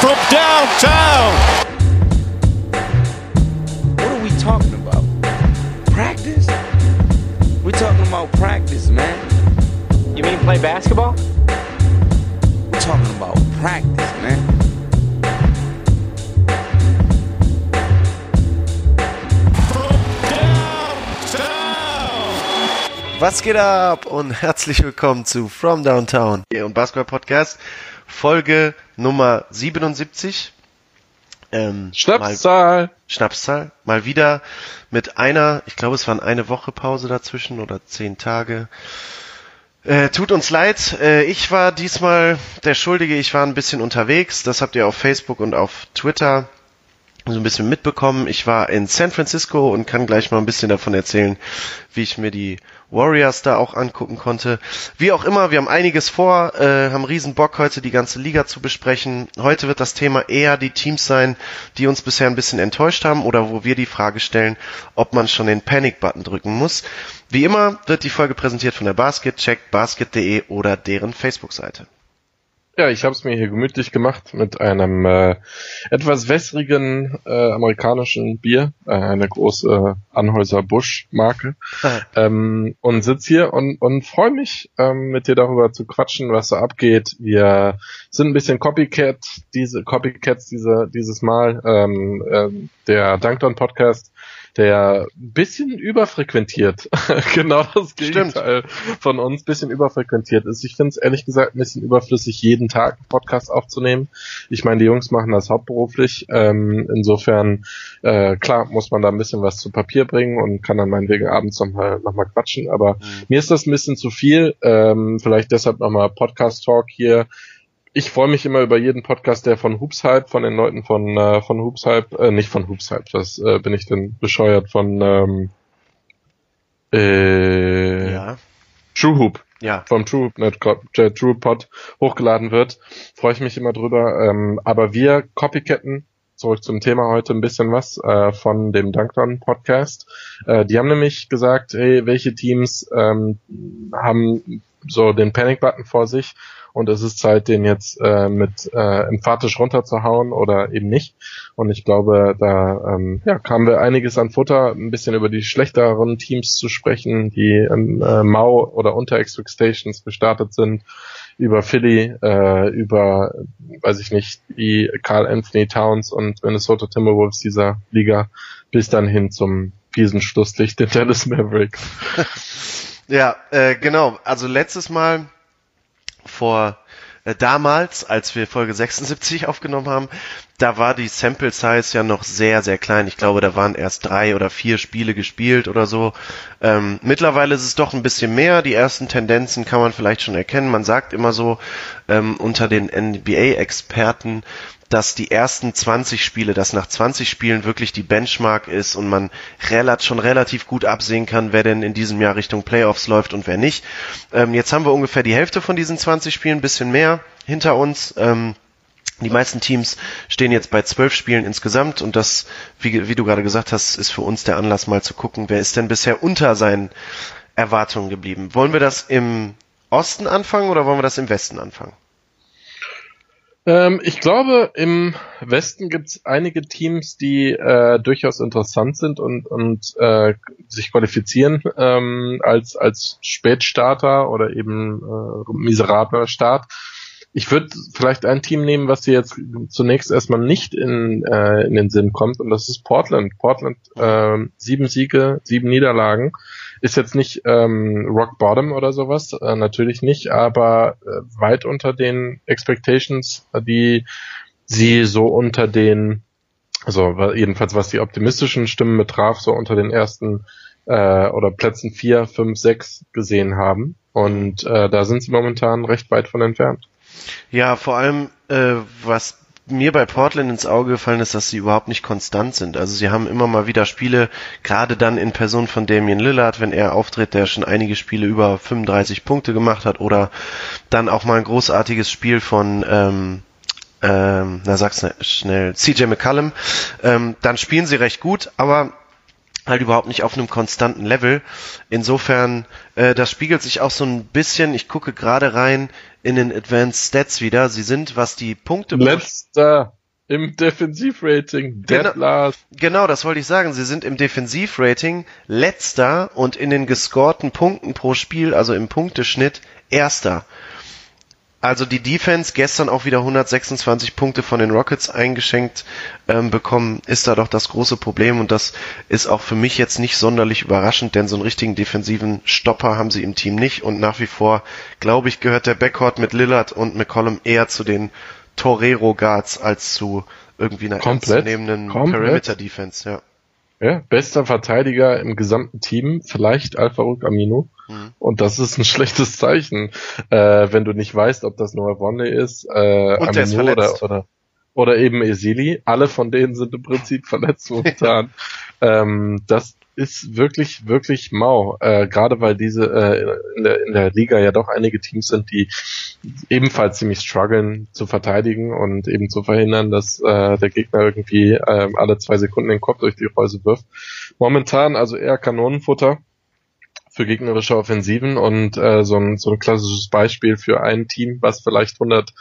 from downtown. What are we talking about? Practice? We're talking about practice, man. You mean play basketball? We're talking about practice, man. Was geht ab und herzlich willkommen zu From Downtown und Basketball-Podcast, Folge Nummer 77. Schnapszahl. Mal wieder mit einer, ich glaube es waren eine Woche Pause dazwischen oder 10 Tage. Tut uns leid, ich war diesmal der Schuldige, ich war ein bisschen unterwegs, das habt ihr auf Facebook und auf Twitter so ein bisschen mitbekommen. Ich war in San Francisco und kann gleich mal ein bisschen davon erzählen, wie ich mir die Warriors da auch angucken konnte. Wie auch immer, wir haben einiges vor, haben riesen Bock heute die ganze Liga zu besprechen. Heute wird das Thema eher die Teams sein, die uns bisher ein bisschen enttäuscht haben oder wo wir die Frage stellen, ob man schon den Panic-Button drücken muss. Wie immer wird die Folge präsentiert von der Basket, checkt basket.de oder deren Facebook-Seite. Ja, ich habe es mir hier gemütlich gemacht mit einem etwas wässrigen amerikanischen Bier, eine große Anheuser-Busch-Marke, und sitz hier und freue mich, mit dir darüber zu quatschen, was so abgeht. Wir sind ein bisschen Copycats dieses Mal. Der Dunkdown-Podcast, der ein bisschen überfrequentiert, genau das Gegenteil von uns, bisschen überfrequentiert ist. Ich finde es ehrlich gesagt ein bisschen überflüssig, jeden Tag einen Podcast aufzunehmen. Ich meine, die Jungs machen das hauptberuflich. Insofern, klar, muss man da ein bisschen was zu Papier bringen und kann dann meinetwegen abends noch mal quatschen. Aber mir ist das ein bisschen zu viel. Vielleicht deshalb nochmal Podcast-Talk hier. Ich freue mich immer über jeden Podcast, der von Hoops Hype, von den Leuten von Hoops Hype, nicht von Hoops Hype, was bin ich denn bescheuert, von Ja. True Hoop. Ja. Vom True Hoop Pod hochgeladen wird. Freue ich mich immer drüber. Aber wir copycatten, zurück zum Thema heute, ein bisschen was von dem Dunkdown Podcast. Die haben nämlich gesagt, hey, welche Teams haben so den Panic-Button vor sich und es ist Zeit, den jetzt mit emphatisch runterzuhauen oder eben nicht. Und ich glaube, da kamen wir einiges an Futter, ein bisschen über die schlechteren Teams zu sprechen, die mau oder unter Expectations gestartet sind, über Philly, über, weiß ich nicht, die Karl Anthony Towns und Minnesota Timberwolves dieser Liga, bis dann hin zum fiesen Schlusslicht der Dallas Mavericks. Ja, genau. Also letztes Mal damals, als wir Folge 76 aufgenommen haben, da war die Sample Size ja noch sehr, sehr klein. Ich glaube, da waren erst 3 oder 4 Spiele gespielt oder so. Mittlerweile ist es doch ein bisschen mehr. Die ersten Tendenzen kann man vielleicht schon erkennen. Man sagt immer so unter den NBA-Experten, dass die ersten 20 Spiele, dass nach 20 Spielen wirklich die Benchmark ist und man schon relativ gut absehen kann, wer denn in diesem Jahr Richtung Playoffs läuft und wer nicht. Jetzt haben wir ungefähr die Hälfte von diesen 20 Spielen, ein bisschen mehr hinter uns. Die meisten Teams stehen jetzt bei 12 Spielen insgesamt und das, wie du gerade gesagt hast, ist für uns der Anlass mal zu gucken, wer ist denn bisher unter seinen Erwartungen geblieben. Wollen wir das im Osten anfangen oder wollen wir das im Westen anfangen? Ich glaube, im Westen gibt es einige Teams, die durchaus interessant sind und sich qualifizieren als Spätstarter oder eben miserabler Start. Ich würde vielleicht ein Team nehmen, was dir jetzt zunächst erstmal nicht in den Sinn kommt, und das ist Portland. Portland 7 Siege, 7 Niederlagen. Ist jetzt nicht Rock Bottom oder sowas, natürlich nicht, aber weit unter den Expectations, die sie so unter den, also jedenfalls was die optimistischen Stimmen betraf, so unter den ersten oder Plätzen 4, 5, 6 gesehen haben. Und da sind sie momentan recht weit von entfernt. Ja, vor allem, was mir bei Portland ins Auge gefallen ist, dass sie überhaupt nicht konstant sind. Also sie haben immer mal wieder Spiele, gerade dann in Person von Damian Lillard, wenn er auftritt, der schon einige Spiele über 35 Punkte gemacht hat, oder dann auch mal ein großartiges Spiel von sag's schnell, CJ McCollum, dann spielen sie recht gut, aber halt überhaupt nicht auf einem konstanten Level. Insofern, das spiegelt sich auch so ein bisschen, ich gucke gerade rein in den Advanced Stats wieder. Sie sind, was die Punkte... Letzter. im Defensivrating, dead last. Genau, das wollte ich sagen. Sie sind im Defensivrating letzter und in den gescorten Punkten pro Spiel, also im Punkteschnitt, erster. Also die Defense gestern auch wieder 126 Punkte von den Rockets eingeschenkt bekommen, ist da doch das große Problem und das ist auch für mich jetzt nicht sonderlich überraschend, denn so einen richtigen defensiven Stopper haben sie im Team nicht und nach wie vor, glaube ich, gehört der Backcourt mit Lillard und McCollum eher zu den Torero Guards als zu irgendwie einer ernstzunehmenden Perimeter Defense, ja. Ja, bester Verteidiger im gesamten Team, vielleicht Al-Farouq Aminu. Und das ist ein schlechtes Zeichen, wenn du nicht weißt, ob das Noah Vonleh ist, Aminu oder eben Ezeli. Alle von denen sind im Prinzip verletzt momentan. Das ist wirklich, wirklich mau. Gerade weil diese in der Liga ja doch einige Teams sind, die ebenfalls ziemlich strugglen zu verteidigen und eben zu verhindern, dass der Gegner irgendwie alle 2 Sekunden den Kopf durch die Häuser wirft. Momentan also eher Kanonenfutter für gegnerische Offensiven und so ein klassisches Beispiel für ein Team, was vielleicht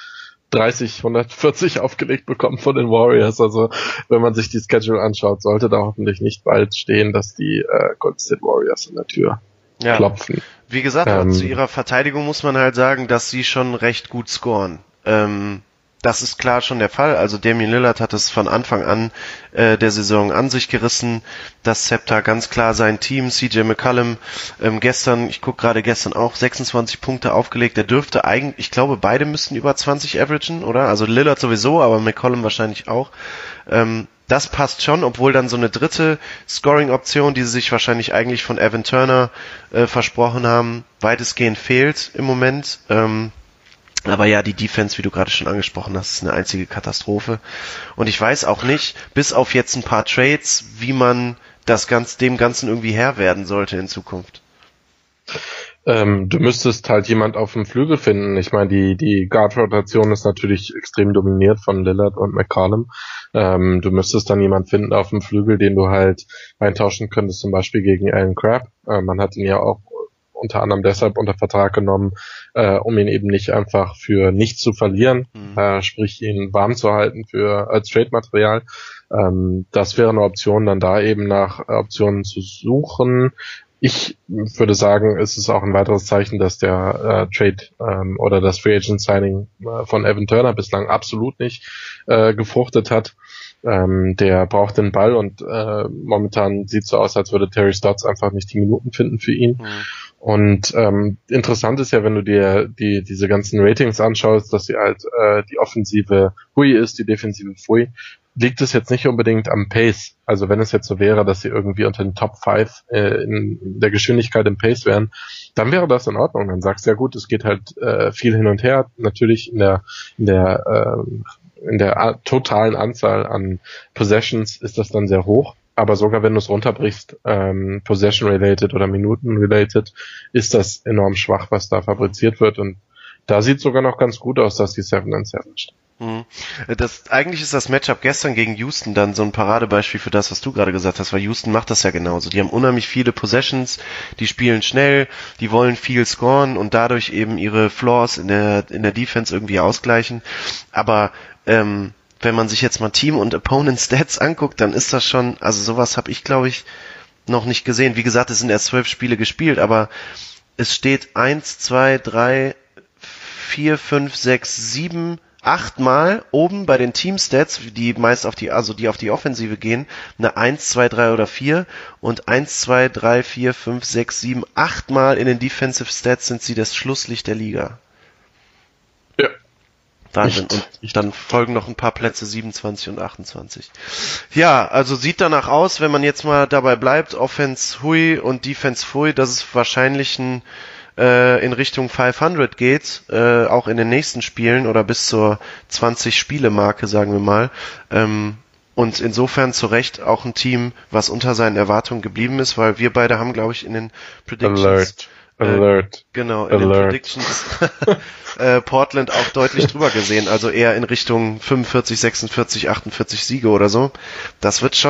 140 aufgelegt bekommen von den Warriors. Also wenn man sich die Schedule anschaut, sollte da hoffentlich nicht bald stehen, dass die Golden State Warriors an der Tür klopfen. Wie gesagt, zu ihrer Verteidigung muss man halt sagen, dass sie schon recht gut scoren. Das ist klar schon der Fall. Also Damian Lillard hat es von Anfang an der Saison an sich gerissen. Das Zepter ganz klar sein Team. CJ McCollum ich gucke gerade gestern auch 26 Punkte aufgelegt. Der dürfte eigentlich, ich glaube, beide müssten über 20 averagen, oder? Also Lillard sowieso, aber McCollum wahrscheinlich auch. Das passt schon, obwohl dann so eine dritte Scoring-Option, die sie sich wahrscheinlich eigentlich von Evan Turner versprochen haben, weitestgehend fehlt im Moment. Aber ja, die Defense, wie du gerade schon angesprochen hast, ist eine einzige Katastrophe. Und ich weiß auch nicht, bis auf jetzt ein paar Trades, wie man dem Ganzen irgendwie Herr werden sollte in Zukunft. Du müsstest halt jemand auf dem Flügel finden. Ich meine, die Guard-Rotation ist natürlich extrem dominiert von Lillard und McCollum. Du müsstest dann jemand finden auf dem Flügel, den du halt eintauschen könntest, zum Beispiel gegen Allen Crabbe. Man hat ihn ja auch unter anderem deshalb unter Vertrag genommen, um ihn eben nicht einfach für nichts zu verlieren, sprich ihn warm zu halten als Trade-Material. Das wäre eine Option, dann da eben nach Optionen zu suchen. Ich würde sagen, es ist auch ein weiteres Zeichen, dass der Trade oder das Free Agent Signing von Evan Turner bislang absolut nicht gefruchtet hat. Der braucht den Ball und momentan sieht es so aus, als würde Terry Stotts einfach nicht die Minuten finden für ihn. Und interessant ist ja, wenn du dir diese ganzen Ratings anschaust, dass sie halt die offensive Hui ist, die defensive Fui, liegt es jetzt nicht unbedingt am Pace. Also wenn es jetzt so wäre, dass sie irgendwie unter den Top 5 in der Geschwindigkeit im Pace wären, dann wäre das in Ordnung. Dann sagst du ja gut, es geht halt viel hin und her. Natürlich in der totalen Anzahl an Possessions ist das dann sehr hoch. Aber sogar wenn du es runterbrichst, Possession-related oder Minuten-related, ist das enorm schwach, was da fabriziert wird. Und da sieht sogar noch ganz gut aus, dass die 7-7 stehen. Eigentlich ist das Matchup gestern gegen Houston dann so ein Paradebeispiel für das, was du gerade gesagt hast, weil Houston macht das ja genauso. Die haben unheimlich viele Possessions, die spielen schnell, die wollen viel scoren und dadurch eben ihre Flaws in der Defense irgendwie ausgleichen. Aber wenn man sich jetzt mal Team- und Opponent-Stats anguckt, dann ist das schon, also sowas habe ich, glaube ich, noch nicht gesehen. Wie gesagt, es sind erst 12 Spiele gespielt, aber es steht 1, 2, 3, 4, 5, 6, 7, 8 Mal oben bei den Team-Stats, die meist auf die Offensive gehen, eine 1, 2, 3 oder 4 und 1, 2, 3, 4, 5, 6, 7, 8 Mal in den Defensive Stats sind sie das Schlusslicht der Liga. Ja. Wahnsinn. Und dann folgen noch ein paar Plätze 27 und 28. Ja, also sieht danach aus, wenn man jetzt mal dabei bleibt, Offense Hui und Defense Fui, dass es wahrscheinlich in Richtung 500 geht, auch in den nächsten Spielen oder bis zur 20-Spiele-Marke, sagen wir mal. Und insofern zu Recht auch ein Team, was unter seinen Erwartungen geblieben ist, weil wir beide haben, glaube ich, in den Predictions Alert. Genau, in den Predictions Portland auch deutlich drüber gesehen, also eher in Richtung 45, 46, 48 Siege oder so. Das wird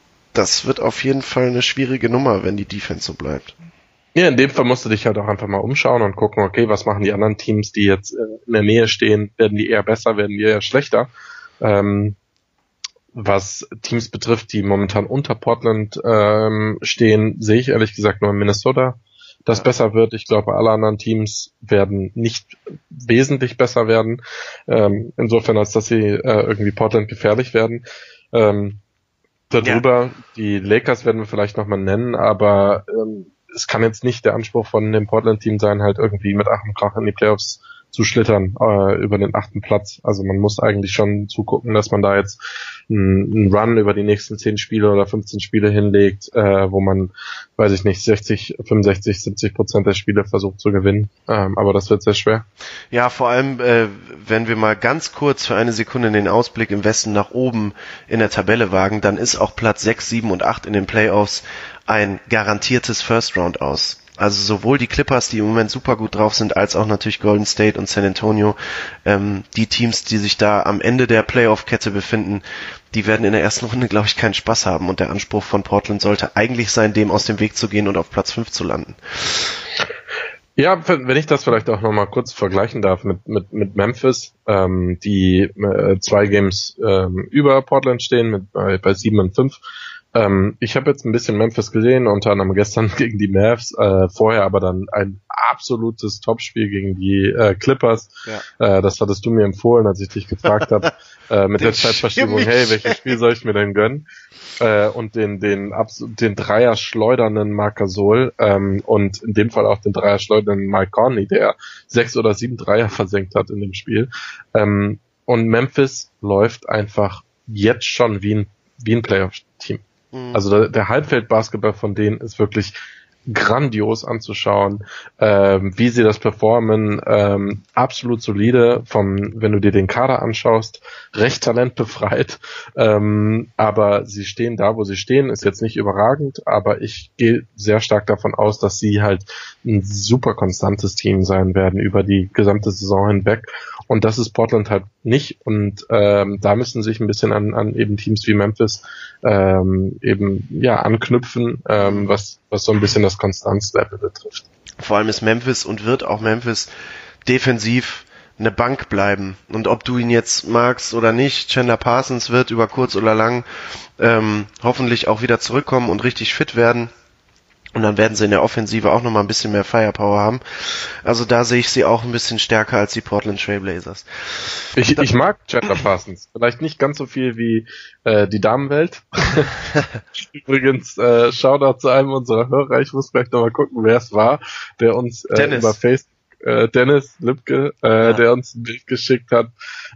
auf jeden Fall eine schwierige Nummer, wenn die Defense so bleibt. Ja, in dem Fall musst du dich halt auch einfach mal umschauen und gucken, okay, was machen die anderen Teams, die jetzt in der Nähe stehen, werden die eher besser, werden die eher schlechter. Was Teams betrifft, die momentan unter Portland stehen, sehe ich ehrlich gesagt nur in Minnesota, das besser wird. Ich glaube, alle anderen Teams werden nicht wesentlich besser werden. Insofern, als dass sie irgendwie Portland gefährlich werden. Darüber, die Lakers werden wir vielleicht nochmal nennen, aber es kann jetzt nicht der Anspruch von dem Portland-Team sein, halt irgendwie mit Ach und Krach in die Playoffs zu schlittern über den 8. Platz. Also man muss eigentlich schon zugucken, dass man da jetzt einen Run über die nächsten 10 Spiele oder 15 Spiele hinlegt, wo man, weiß ich nicht, 60, 65, 70% der Spiele versucht zu gewinnen. Aber das wird sehr schwer. Ja, vor allem, wenn wir mal ganz kurz für eine Sekunde den Ausblick im Westen nach oben in der Tabelle wagen, dann ist auch Platz 6, 7 und 8 in den Playoffs ein garantiertes First Round aus. Also sowohl die Clippers, die im Moment super gut drauf sind, als auch natürlich Golden State und San Antonio. Die Teams, die sich da am Ende der Playoff-Kette befinden, die werden in der ersten Runde, glaube ich, keinen Spaß haben. Und der Anspruch von Portland sollte eigentlich sein, dem aus dem Weg zu gehen und auf Platz 5 zu landen. Ja, wenn ich das vielleicht auch nochmal kurz vergleichen darf mit Memphis, die 2 Games über Portland stehen, bei 7 und 5. Ich habe jetzt ein bisschen Memphis gesehen, unter anderem gestern gegen die Mavs, vorher aber dann ein absolutes Topspiel gegen die Clippers. Ja. Das hattest du mir empfohlen, als ich dich gefragt habe, mit der Zeitverschiebung, hey, welches Spiel soll ich mir denn gönnen? Und den Dreier schleudernden Marc Gasol und in dem Fall auch den Dreier schleudernden Mike Conley, der 6 oder 7 Dreier versenkt hat in dem Spiel. Und Memphis läuft einfach jetzt schon wie ein Playoff-Team. Also der Halbfeld-Basketball von denen ist wirklich grandios anzuschauen, wie sie das performen, absolut solide, wenn du dir den Kader anschaust, recht talentbefreit, aber sie stehen da, wo sie stehen, ist jetzt nicht überragend, aber ich gehe sehr stark davon aus, dass sie halt ein super konstantes Team sein werden über die gesamte Saison hinweg, und das ist Portland halt nicht, und da müssen sich ein bisschen an eben Teams wie Memphis anknüpfen, was so ein bisschen das Konstanzlevel betrifft. Vor allem ist Memphis und wird auch Memphis defensiv eine Bank bleiben. Und ob du ihn jetzt magst oder nicht, Chandler Parsons wird über kurz oder lang hoffentlich auch wieder zurückkommen und richtig fit werden. Und dann werden sie in der Offensive auch nochmal ein bisschen mehr Firepower haben. Also da sehe ich sie auch ein bisschen stärker als die Portland Trail Blazers. Ich mag Chandler Parsons. Vielleicht nicht ganz so viel wie die Damenwelt. Übrigens, Shoutout zu einem unserer Hörer. Ich muss gleich nochmal gucken, wer es war, der uns über Facebook, Dennis Lübke, der uns ein Bild geschickt hat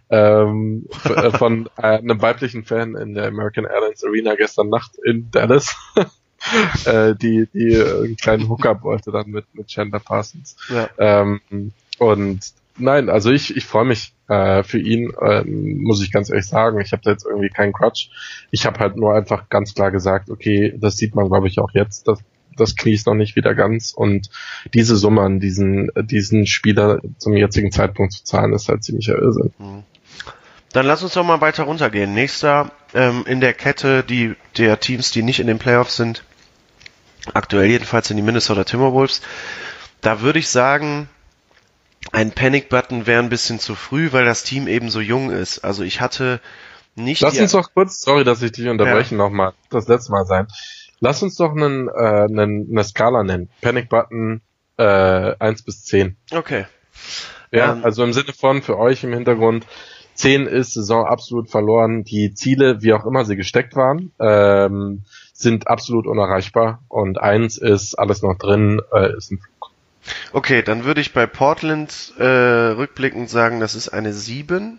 von einem weiblichen Fan in der American Airlines Arena gestern Nacht in Dallas. Die einen kleinen Hookup wollte dann mit Chandler Parsons. Ja. Und nein, also ich freue mich für ihn, muss ich ganz ehrlich sagen. Ich habe da jetzt irgendwie keinen Crutch. Ich habe halt nur einfach ganz klar gesagt, okay, das sieht man, glaube ich, auch jetzt, dass das Knie ist noch nicht wieder ganz, und diese Summe an diesen Spieler zum jetzigen Zeitpunkt zu zahlen, ist halt ziemlicher Irrsinn. Dann lass uns doch mal weiter runtergehen. Nächster in der Kette der Teams, die nicht in den Playoffs sind, aktuell jedenfalls sind die Minnesota Timberwolves. Da würde ich sagen, ein Panic-Button wäre ein bisschen zu früh, weil das Team eben so jung ist. Also ich hatte nicht... Lass uns doch kurz, sorry, dass ich dich unterbreche, nochmal, das letzte Mal sein. Lass uns doch eine Skala nennen. Panic-Button 1 bis 10. Okay. Ja, also im Sinne von, für euch im Hintergrund, 10 ist Saison absolut verloren. Die Ziele, wie auch immer sie gesteckt waren, sind absolut unerreichbar. Und 1 ist alles noch drin, ist ein Flug. Okay, dann würde ich bei Portland rückblickend sagen, das ist eine 7.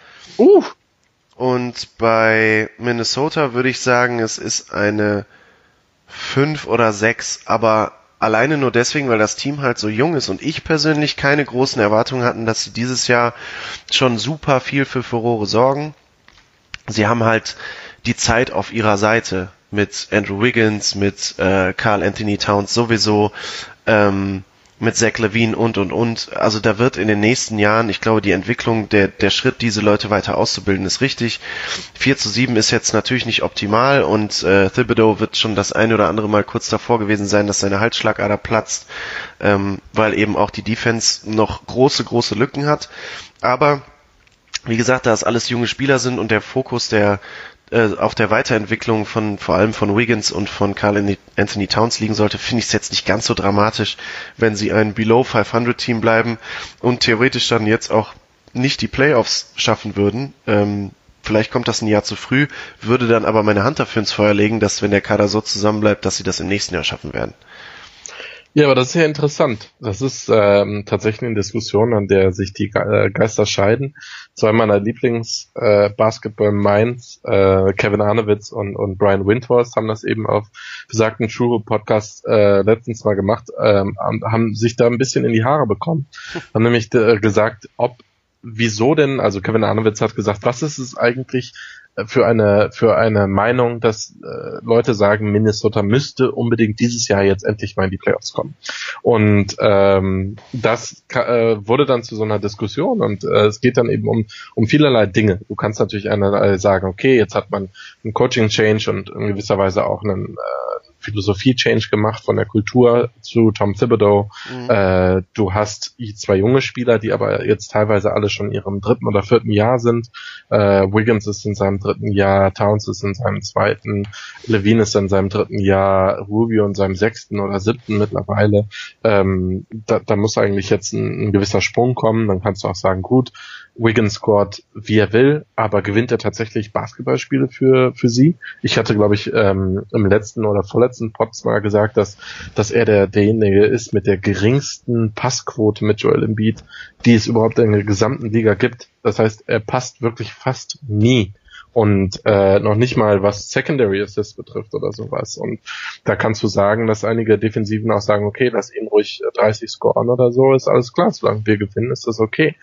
Und bei Minnesota würde ich sagen, es ist eine 5 oder 6, aber alleine nur deswegen, weil das Team halt so jung ist und ich persönlich keine großen Erwartungen hatten, dass sie dieses Jahr schon super viel für Furore sorgen. Sie haben halt die Zeit auf ihrer Seite mit Andrew Wiggins, mit Karl Anthony Towns sowieso, mit Zach LaVine und. Also da wird in den nächsten Jahren, ich glaube, die Entwicklung, der Schritt, diese Leute weiter auszubilden, ist richtig. 4-7 ist jetzt natürlich nicht optimal, und Thibodeau wird schon das eine oder andere Mal kurz davor gewesen sein, dass seine Halsschlagader platzt, weil eben auch die Defense noch große Lücken hat. Aber wie gesagt, da es alles junge Spieler sind und der Fokus auf der Weiterentwicklung vor allem von Wiggins und von Karl Anthony Towns liegen sollte, finde ich es jetzt nicht ganz so dramatisch, wenn sie ein Below 500 Team bleiben und theoretisch dann jetzt auch nicht die Playoffs schaffen würden. Vielleicht kommt das ein Jahr zu früh, würde dann aber meine Hand dafür ins Feuer legen, dass wenn der Kader so zusammenbleibt, dass sie das im nächsten Jahr schaffen werden. Ja, aber das ist ja interessant. Das ist tatsächlich eine Diskussion, an der sich die Geister scheiden. Zwei meiner Lieblings-Basketball-Minds, Kevin Arnowitz und Brian Windhorst, haben das eben auf besagten True-Podcast letztens mal gemacht, haben sich da ein bisschen in die Haare bekommen. Haben nämlich gesagt, wieso denn, also Kevin Arnowitz hat gesagt, was ist es eigentlich für eine Meinung, dass Leute sagen, Minnesota müsste unbedingt dieses Jahr jetzt endlich mal in die Playoffs kommen. Und das wurde dann zu so einer Diskussion und es geht dann eben um vielerlei Dinge. Du kannst natürlich einerseits sagen, okay, jetzt hat man einen Coaching-Change und in gewisser Weise auch einen Philosophie-Change gemacht von der Kultur zu Tom Thibodeau. Du hast zwei junge Spieler, die aber jetzt teilweise alle schon in ihrem 3. oder 4. Jahr sind. Wiggins ist in seinem 3. Jahr, Towns ist in seinem 2., Levine ist in seinem 3. Jahr, Rubio in seinem 6. oder 7. mittlerweile. Da muss eigentlich jetzt ein gewisser Sprung kommen. Dann kannst du auch sagen, gut, Wiggins scored, wie er will, aber gewinnt er tatsächlich Basketballspiele für sie? Ich hatte, glaube ich, im letzten oder vorletzten Pod mal gesagt, dass er derjenige ist mit der geringsten Passquote mit Joel Embiid, die es überhaupt in der gesamten Liga gibt. Das heißt, er passt wirklich fast nie. Und noch nicht mal was Secondary Assists betrifft oder sowas. Und da kannst du sagen, dass einige Defensiven auch sagen, okay, lass ihn ruhig 30 scoren oder so, ist alles klar, solange wir gewinnen, ist das okay.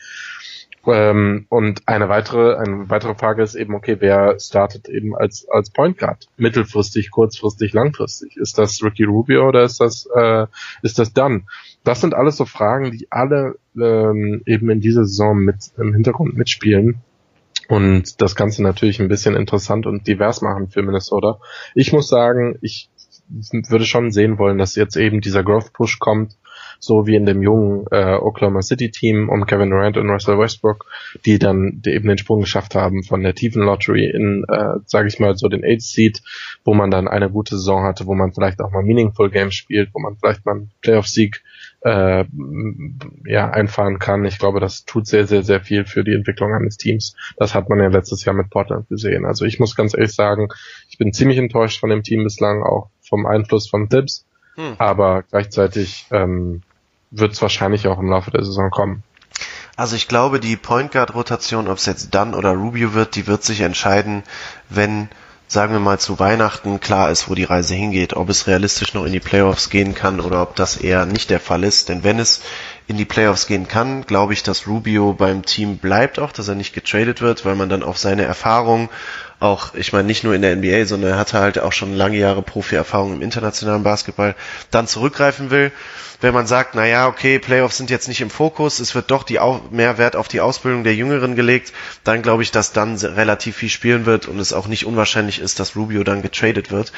Und eine weitere Frage ist eben, okay, wer startet eben als Point Guard? Mittelfristig, kurzfristig, langfristig? Ist das Ricky Rubio oder ist das Dunn? Das sind alles so Fragen, die alle eben in dieser Saison im Hintergrund mitspielen und das Ganze natürlich ein bisschen interessant und divers machen für Minnesota. Ich muss sagen, ich würde schon sehen wollen, dass jetzt eben dieser Growth Push kommt, so wie in dem jungen Oklahoma City Team um Kevin Durant und Russell Westbrook, die eben den Sprung geschafft haben von der tiefen Lottery in, sage ich mal, so den 8th Seed, wo man dann eine gute Saison hatte, wo man vielleicht auch mal Meaningful Games spielt, wo man vielleicht mal einen Playoff-Sieg einfahren kann. Ich glaube, das tut sehr, sehr, sehr viel für die Entwicklung eines Teams. Das hat man ja letztes Jahr mit Portland gesehen. Also ich muss ganz ehrlich sagen, ich bin ziemlich enttäuscht von dem Team bislang, auch vom Einfluss von Thibs. Aber gleichzeitig wird es wahrscheinlich auch im Laufe der Saison kommen. Also ich glaube, die Point Guard Rotation, ob es jetzt Dunn oder Rubio wird, die wird sich entscheiden, wenn, sagen wir mal, zu Weihnachten klar ist, wo die Reise hingeht, ob es realistisch noch in die Playoffs gehen kann oder ob das eher nicht der Fall ist. Denn wenn es in die Playoffs gehen kann, glaube ich, dass Rubio beim Team bleibt auch, dass er nicht getradet wird, weil man dann auf seine Erfahrung auch, ich meine, nicht nur in der NBA, sondern er hatte halt auch schon lange Jahre Profi-Erfahrung im internationalen Basketball, dann zurückgreifen will. Wenn man sagt, naja, okay, Playoffs sind jetzt nicht im Fokus, es wird doch mehr Wert auf die Ausbildung der Jüngeren gelegt, dann glaube ich, dass dann relativ viel spielen wird und es auch nicht unwahrscheinlich ist, dass Rubio dann getradet wird.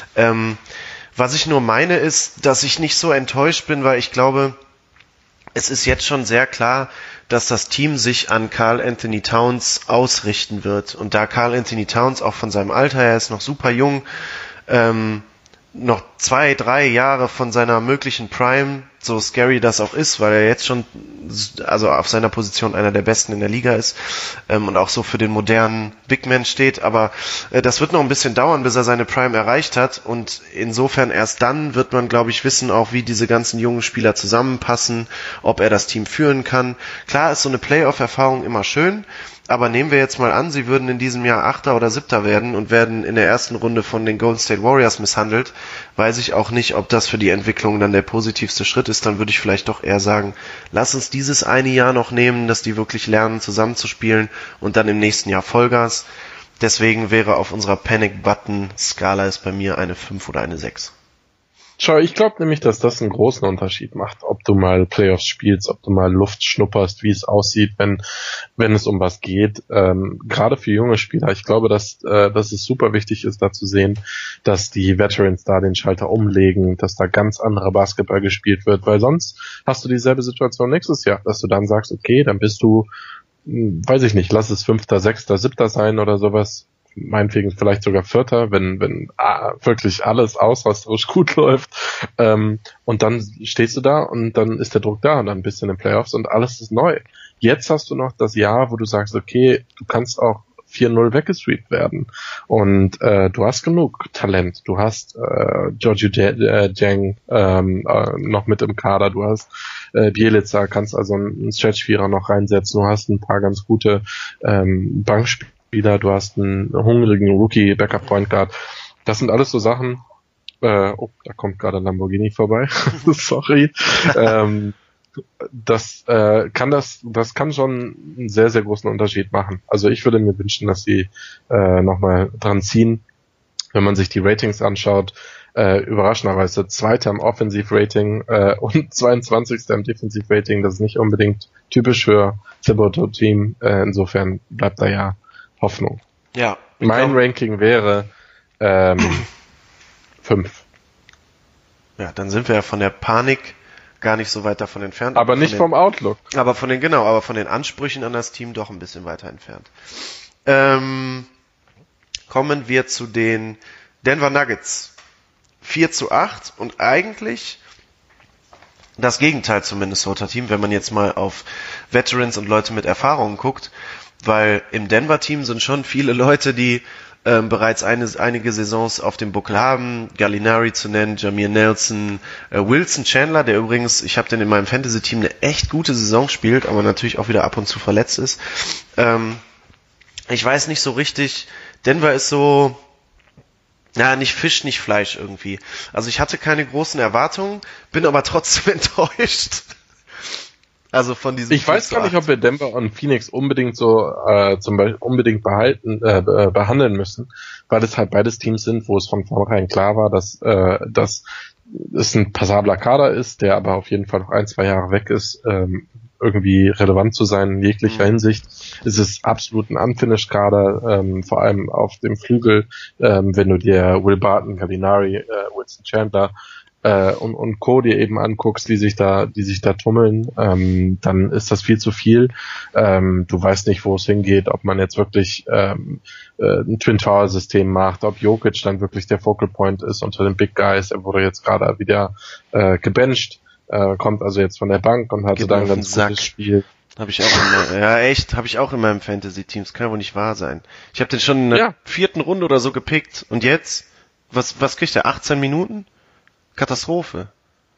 Was ich nur meine ist, dass ich nicht so enttäuscht bin, weil ich glaube, es ist jetzt schon sehr klar, dass das Team sich an Karl Anthony Towns ausrichten wird. Und da Karl Anthony Towns auch von seinem Alter her ist noch super jung, noch 2-3 Jahre von seiner möglichen Prime, so scary das auch ist, weil er jetzt schon, also auf seiner Position einer der Besten in der Liga ist und auch so für den modernen Big Man steht, aber das wird noch ein bisschen dauern, bis er seine Prime erreicht hat und insofern erst dann wird man, glaube ich, wissen auch, wie diese ganzen jungen Spieler zusammenpassen, ob er das Team führen kann. Klar ist so eine Playoff-Erfahrung immer schön, aber nehmen wir jetzt mal an, sie würden in diesem Jahr 8. oder 7. werden und werden in der ersten Runde von den Golden State Warriors misshandelt, weiß ich auch nicht, ob das für die Entwicklung dann der positivste Schritt ist. Dann würde ich vielleicht doch eher sagen, lass uns dieses eine Jahr noch nehmen, dass die wirklich lernen, zusammenzuspielen und dann im nächsten Jahr Vollgas. Deswegen wäre auf unserer Panic-Button-Skala ist bei mir eine 5 oder eine 6. Schau, ich glaube nämlich, dass das einen großen Unterschied macht, ob du mal Playoffs spielst, ob du mal Luft schnupperst, wie es aussieht, wenn es um was geht. Gerade für junge Spieler, ich glaube, dass es super wichtig ist, da zu sehen, dass die Veterans da den Schalter umlegen, dass da ganz anderer Basketball gespielt wird, weil sonst hast du dieselbe Situation nächstes Jahr, dass du dann sagst, okay, dann bist du weiß ich nicht, lass es 5., 6., 7. sein oder sowas. Meinetwegen vielleicht sogar 4., wenn wirklich alles ausreißerisch gut läuft. Und dann stehst du da und dann ist der Druck da und dann bist du in den Playoffs und alles ist neu. Jetzt hast du noch das Jahr, wo du sagst, okay, du kannst auch 4-0 weggesweept werden. Und du hast genug Talent. Du hast Giorgio Jang noch mit im Kader. Du hast Bjelica, kannst also einen Stretch-Vierer noch reinsetzen. Du hast ein paar ganz gute Bankspieler. Du hast einen hungrigen Rookie, Backup Point Guard. Das sind alles so Sachen. Da kommt gerade ein Lamborghini vorbei. Sorry. Das kann schon einen sehr, sehr großen Unterschied machen. Also ich würde mir wünschen, dass sie nochmal dran ziehen. Wenn man sich die Ratings anschaut, überraschenderweise 2. im Offensive-Rating und 22. im Defensive-Rating. Das ist nicht unbedingt typisch für Thibodeau-Team. Insofern bleibt da ja Hoffnung. Ja. Mein Ranking wäre 5. Ja, dann sind wir ja von der Panik gar nicht so weit davon entfernt. Aber nicht vom Outlook. Aber von den Ansprüchen an das Team doch ein bisschen weiter entfernt. Kommen wir zu den Denver Nuggets. 4-8 und eigentlich das Gegenteil zum Minnesota-Team, wenn man jetzt mal auf Veterans und Leute mit Erfahrungen guckt, weil im Denver-Team sind schon viele Leute, die bereits einige Saisons auf dem Buckel haben. Gallinari zu nennen, Jameer Nelson, Wilson Chandler, der übrigens, ich habe den in meinem Fantasy-Team, eine echt gute Saison spielt, aber natürlich auch wieder ab und zu verletzt ist. Ich weiß nicht so richtig, Denver ist so, nicht Fisch, nicht Fleisch irgendwie. Also ich hatte keine großen Erwartungen, bin aber trotzdem enttäuscht. Also von diesem. Ich weiß gar nicht, ob wir Denver und Phoenix unbedingt so zum Beispiel unbedingt behandeln müssen, weil es halt beides Teams sind, wo es von vornherein klar war, dass es ein passabler Kader ist, der aber auf jeden Fall noch 1-2 Jahre weg ist, irgendwie relevant zu sein in jeglicher Hinsicht. Es ist absolut ein Unfinished-Kader, vor allem auf dem Flügel, wenn du dir Will Barton, Gallinari, Wilson Chandler und Co. dir eben anguckst, die sich da tummeln, dann ist das viel zu viel. Du weißt nicht, wo es hingeht, ob man jetzt wirklich ein Twin Tower System macht, ob Jokic dann wirklich der Focal Point ist unter den Big Guys. Er wurde jetzt gerade wieder gebencht, kommt also jetzt von der Bank und hatte dann ein ganz gutes Spiel. Habe ich auch in meinem Fantasy-Team. Das kann ja wohl nicht wahr sein. Ich habe den schon in der 4. Runde oder so gepickt. Und jetzt? Was kriegt er? 18 Minuten? Katastrophe.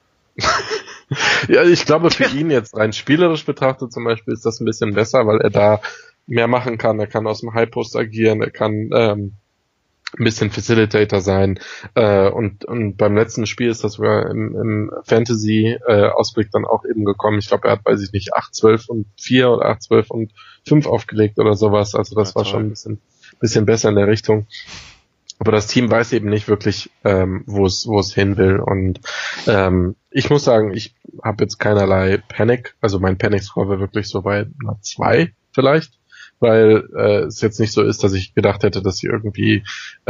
Ja, ich glaube für ihn jetzt rein spielerisch betrachtet zum Beispiel ist das ein bisschen besser, weil er da mehr machen kann. Er kann aus dem High Post agieren, er kann ein bisschen Facilitator sein. Und beim letzten Spiel ist das sogar im Fantasy-Ausblick dann auch eben gekommen. Ich glaube, er hat, 8-12-4 oder 8-12-5 aufgelegt oder sowas. Also das war schon ein bisschen besser in der Richtung. Aber das Team weiß eben nicht wirklich, wo es hin will. Und ich muss sagen, ich habe jetzt keinerlei Panic. Also mein Panic-Score wäre wirklich so bei einer 2 vielleicht. Weil es jetzt nicht so ist, dass ich gedacht hätte, dass sie irgendwie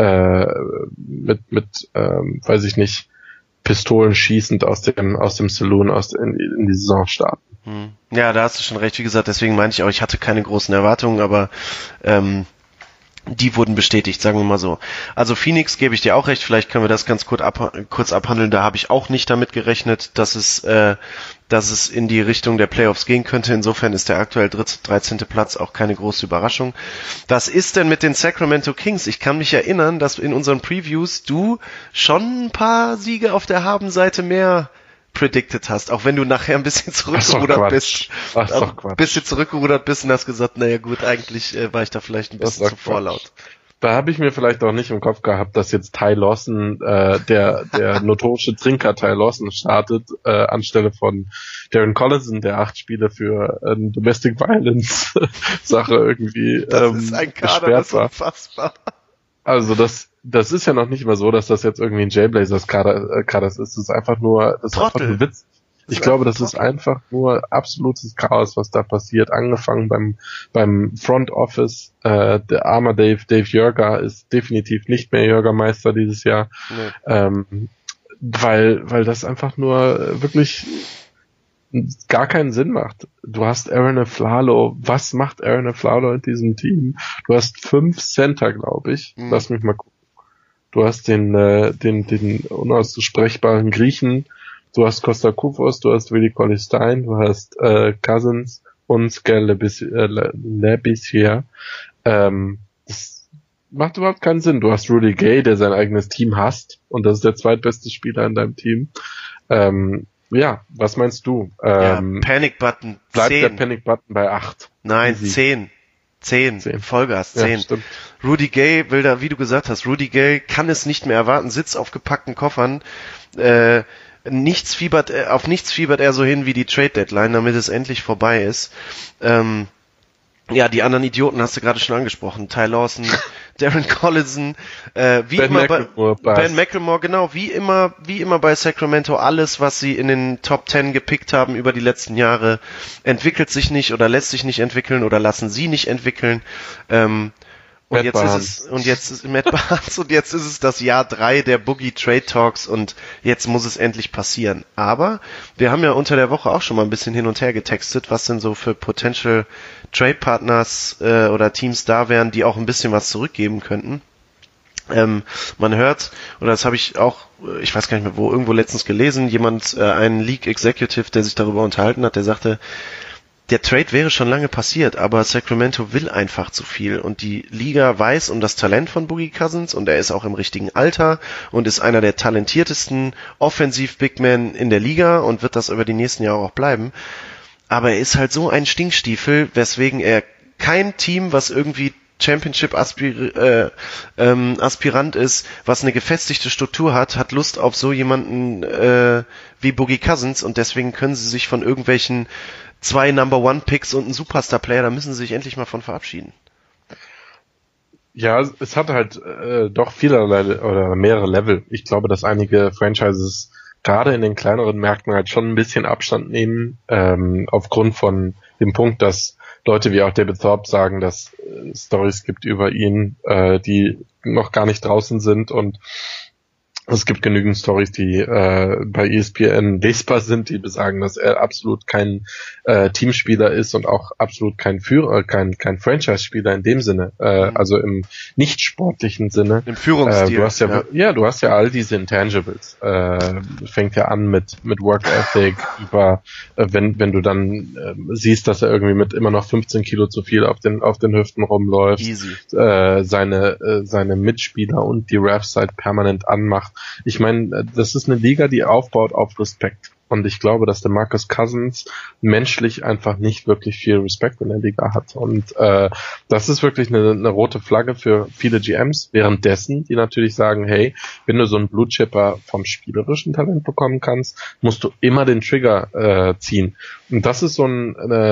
mit weiß ich nicht, Pistolen schießend aus dem Saloon in die Saison starten. Ja, da hast du schon recht. Wie gesagt, deswegen meinte ich auch, ich hatte keine großen Erwartungen, aber die wurden bestätigt, sagen wir mal so. Also Phoenix gebe ich dir auch recht, vielleicht können wir das ganz kurz abhandeln. Da habe ich auch nicht damit gerechnet, dass es in die Richtung der Playoffs gehen könnte. Insofern ist der aktuell 13. Platz auch keine große Überraschung. Was ist denn mit den Sacramento Kings? Ich kann mich erinnern, dass in unseren Previews du schon ein paar Siege auf der Habenseite mehr predicted hast, auch wenn du nachher ein bisschen zurückgerudert bist. Ein bisschen zurückgerudert bist und hast gesagt, naja gut, eigentlich war ich da vielleicht ein bisschen zu vorlaut. Da habe ich mir vielleicht auch nicht im Kopf gehabt, dass jetzt Ty Lawson, der notorische Trinker Ty Lawson startet, anstelle von Darren Collison, der 8 Spiele für Domestic Violence Sache irgendwie das ist ein Kader, das ist unfassbar. Also das ist ja noch nicht mal so, dass das jetzt irgendwie ein Jailblazers Kader ist. Das ist einfach nur ein Witz. Ich glaube, das ist einfach nur absolutes Chaos, was da passiert. Angefangen beim Front Office. Der arme Dave Jörger ist definitiv nicht mehr Jörgermeister dieses Jahr. Nee. Weil das einfach nur wirklich gar keinen Sinn macht. Du hast Aaron Aflalo. Was macht Aaron Aflalo in diesem Team? Du hast 5 Center, glaube ich. Lass mich mal gucken. Du hast den unaussprechbaren Griechen. Du hast Kostakouphos, du hast Willi Cauley-Stein, du hast Cousins und Skal Labissière. Das macht überhaupt keinen Sinn. Du hast Rudy Gay, der sein eigenes Team hasst und das ist der zweitbeste Spieler in deinem Team. Ja, was meinst du? Panic Button 10. Bleibt der Panic Button bei 8? Nein, Easy. 10. Vollgas, 10. Ja, stimmt. Rudy Gay will da, wie du gesagt hast, Rudy Gay kann es nicht mehr erwarten, sitzt auf gepackten Koffern, auf nichts fiebert er so hin wie die Trade Deadline, damit es endlich vorbei ist. Ja, die anderen Idioten hast du gerade schon angesprochen. Ty Lawson, Darren Collison, Ben McLemore, genau, wie immer bei Sacramento, alles, was sie in den Top 10 gepickt haben über die letzten Jahre, entwickelt sich nicht oder lässt sich nicht entwickeln oder lassen sie nicht entwickeln. Und jetzt ist es das Jahr 3 der Boogie Trade Talks und jetzt muss es endlich passieren. Aber wir haben ja unter der Woche auch schon mal ein bisschen hin und her getextet, was denn so für Potential Trade Partners oder Teams da wären, die auch ein bisschen was zurückgeben könnten. Man hört, oder das habe ich auch, ich weiß gar nicht mehr wo, irgendwo letztens gelesen, ein League Executive, der sich darüber unterhalten hat, der sagte, der Trade wäre schon lange passiert, aber Sacramento will einfach zu viel und die Liga weiß um das Talent von Boogie Cousins und er ist auch im richtigen Alter und ist einer der talentiertesten Offensiv-Big-Men in der Liga und wird das über die nächsten Jahre auch bleiben. Aber er ist halt so ein Stinkstiefel, weswegen er kein Team, was irgendwie Championship-Aspirant ist, was eine gefestigte Struktur hat Lust auf so jemanden wie Boogie Cousins und deswegen können sie sich von irgendwelchen 2 Number-One-Picks und einen Superstar-Player, da müssen sie sich endlich mal von verabschieden. Ja, es hat halt doch vielerlei oder mehrere Level. Ich glaube, dass einige Franchises gerade in den kleineren Märkten halt schon ein bisschen Abstand nehmen, aufgrund von dem Punkt, dass Leute wie auch David Thorpe sagen, dass Storys gibt über ihn, die noch gar nicht draußen sind und es gibt genügend Storys, die bei ESPN lesbar sind, die besagen, dass er absolut kein Teamspieler ist und auch absolut kein Franchise-Spieler in dem Sinne, also im nicht sportlichen Sinne. Im Führungsstil. Du hast ja all diese Intangibles. Fängt ja an mit Work Ethic, über wenn du dann siehst, dass er irgendwie mit immer noch 15 Kilo zu viel auf den Hüften rumläuft, seine Mitspieler und die Refs halt permanent anmacht. Ich meine, das ist eine Liga, die aufbaut auf Respekt. Und ich glaube, dass der Marcus Cousins menschlich einfach nicht wirklich viel Respekt in der Liga hat. Und das ist wirklich eine rote Flagge für viele GMs. Währenddessen, die natürlich sagen, hey, wenn du so einen Blue-Chipper vom spielerischen Talent bekommen kannst, musst du immer den Trigger ziehen. Und das ist so ein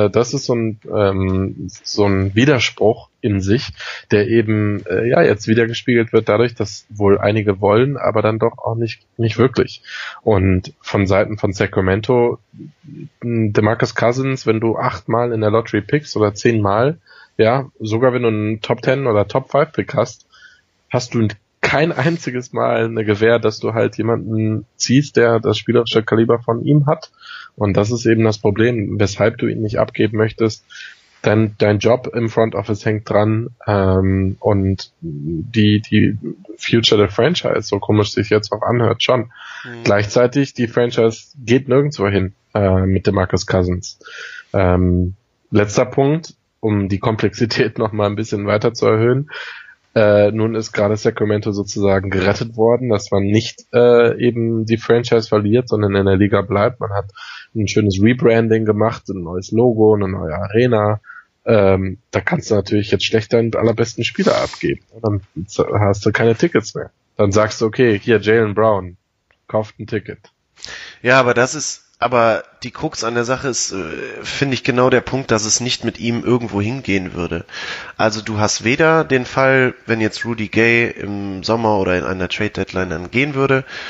Widerspruch in sich, der eben jetzt wieder gespiegelt wird dadurch, dass wohl einige wollen, aber dann doch auch nicht wirklich. Und von Seiten von Sacramento, DeMarcus Cousins, wenn du 8-mal in der Lottery pickst oder 10-mal, ja, sogar wenn du einen Top 10 oder Top 5 Pick hast du kein einziges Mal eine Gewähr, dass du halt jemanden ziehst, der das spielerische Kaliber von ihm hat. Und das ist eben das Problem, weshalb du ihn nicht abgeben möchtest. Dein Job im Front Office hängt dran, und die Future der Franchise, so komisch sich jetzt auch anhört, schon. Gleichzeitig, die Franchise geht nirgendwo hin mit DeMarcus Cousins. Letzter Punkt, um die Komplexität noch mal ein bisschen weiter zu erhöhen. Nun ist gerade Sacramento sozusagen gerettet worden, dass man nicht eben die Franchise verliert, sondern in der Liga bleibt. Man hat ein schönes Rebranding gemacht, ein neues Logo, eine neue Arena. Da kannst du natürlich jetzt schlecht deinen allerbesten Spieler abgeben. Dann hast du keine Tickets mehr. Dann sagst du, okay, hier Jaylen Brown, kauft ein Ticket. Ja, aber die Krux an der Sache ist, finde ich, genau der Punkt, dass es nicht mit ihm irgendwo hingehen würde. Also du hast weder den Fall, wenn jetzt Rudy Gay im Sommer oder in einer Trade Deadline dann gehen würde,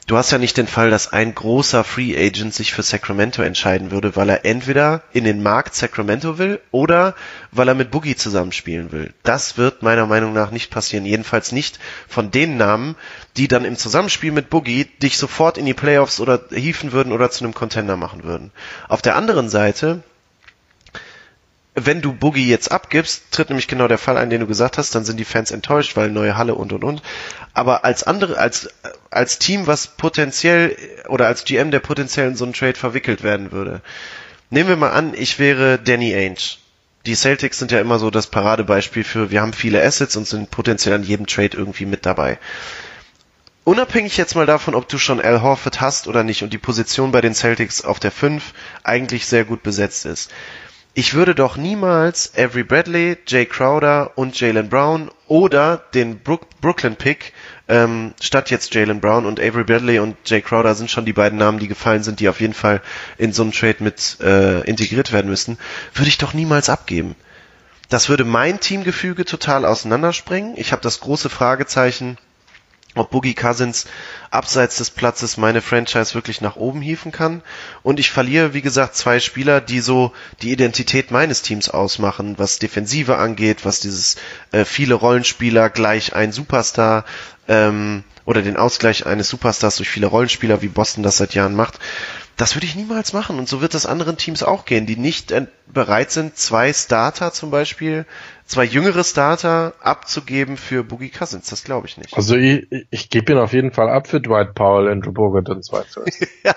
du hast ja nicht den Fall, dass ein großer Free Agent sich für Sacramento entscheiden würde, weil er entweder in den Markt Sacramento will oder weil er mit Boogie zusammenspielen will. Das wird meiner Meinung nach nicht passieren. Jedenfalls nicht von den Namen, die dann im Zusammenspiel mit Boogie dich sofort in die Playoffs oder hieven würden oder zu einem Contender machen würden. Auf der anderen Seite, wenn du Boogie jetzt abgibst, tritt nämlich genau der Fall ein, den du gesagt hast, dann sind die Fans enttäuscht, weil neue Halle und. Aber als Team, was potenziell, oder als GM, der potenziell in so einen Trade verwickelt werden würde. Nehmen wir mal an, ich wäre Danny Ainge. Die Celtics sind ja immer so das Paradebeispiel für, wir haben viele Assets und sind potenziell an jedem Trade irgendwie mit dabei. Unabhängig jetzt mal davon, ob du schon Al Horford hast oder nicht und die Position bei den Celtics auf der 5 eigentlich sehr gut besetzt ist. Ich würde doch niemals Avery Bradley, Jay Crowder und Jaylen Brown oder den Brooklyn-Pick statt jetzt Jaylen Brown und Avery Bradley und Jay Crowder sind schon die beiden Namen, die gefallen sind, die auf jeden Fall in so einem Trade mit integriert werden müssen, würde ich doch niemals abgeben. Das würde mein Teamgefüge total auseinandersprengen. Ich habe das große Fragezeichen, ob Boogie Cousins abseits des Platzes meine Franchise wirklich nach oben hieven kann. Und ich verliere, wie gesagt, 2 Spieler, die so die Identität meines Teams ausmachen, was Defensive angeht, was dieses viele Rollenspieler gleich ein Superstar oder den Ausgleich eines Superstars durch viele Rollenspieler, wie Boston das seit Jahren macht. Das würde ich niemals machen. Und so wird es anderen Teams auch gehen, die nicht bereit sind, 2 Starter zum Beispiel, 2 jüngere Starter abzugeben für Boogie Cousins. Das glaube ich nicht. Also ich gebe ihn auf jeden Fall ab für Dwight Powell, Andrew Bogut und so weiter. Ja.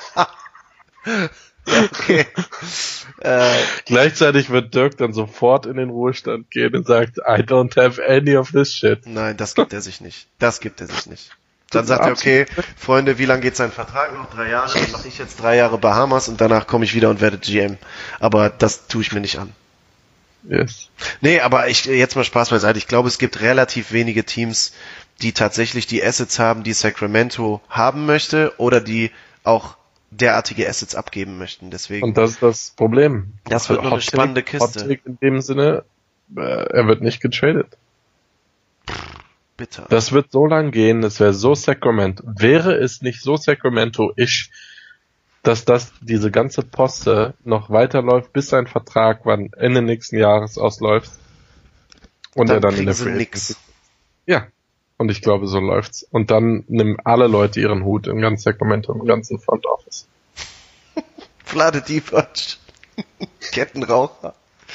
Okay. Gleichzeitig wird Dirk dann sofort in den Ruhestand gehen und sagt, I don't have any of this shit. Nein, das gibt er sich nicht. Dann sagt er, okay, Freunde, wie lange geht sein Vertrag? Noch 3 Jahre, dann mache ich jetzt 3 Jahre Bahamas und danach komme ich wieder und werde GM. Aber das tue ich mir nicht an. Yes. Nee, aber jetzt mal Spaß beiseite. Ich glaube, es gibt relativ wenige Teams, die tatsächlich die Assets haben, die Sacramento haben möchte oder die auch derartige Assets abgeben möchten. Deswegen. Und das ist das Problem. Das wird nur eine spannende Kiste. In dem Sinne, er wird nicht getradet. Bitter. Das wird so lang gehen, es wäre so Sacramento. Wäre es nicht so Sacramento-ish, dass diese ganze Poste noch weiterläuft, bis sein Vertrag wann Ende nächsten Jahres ausläuft und dann er dann in der sie nix. Ja, und ich glaube, so läuft's. Und dann nehmen alle Leute ihren Hut in ganz Sacramento, im ganzen Front Office. Vlade Divac. Kettenraucher.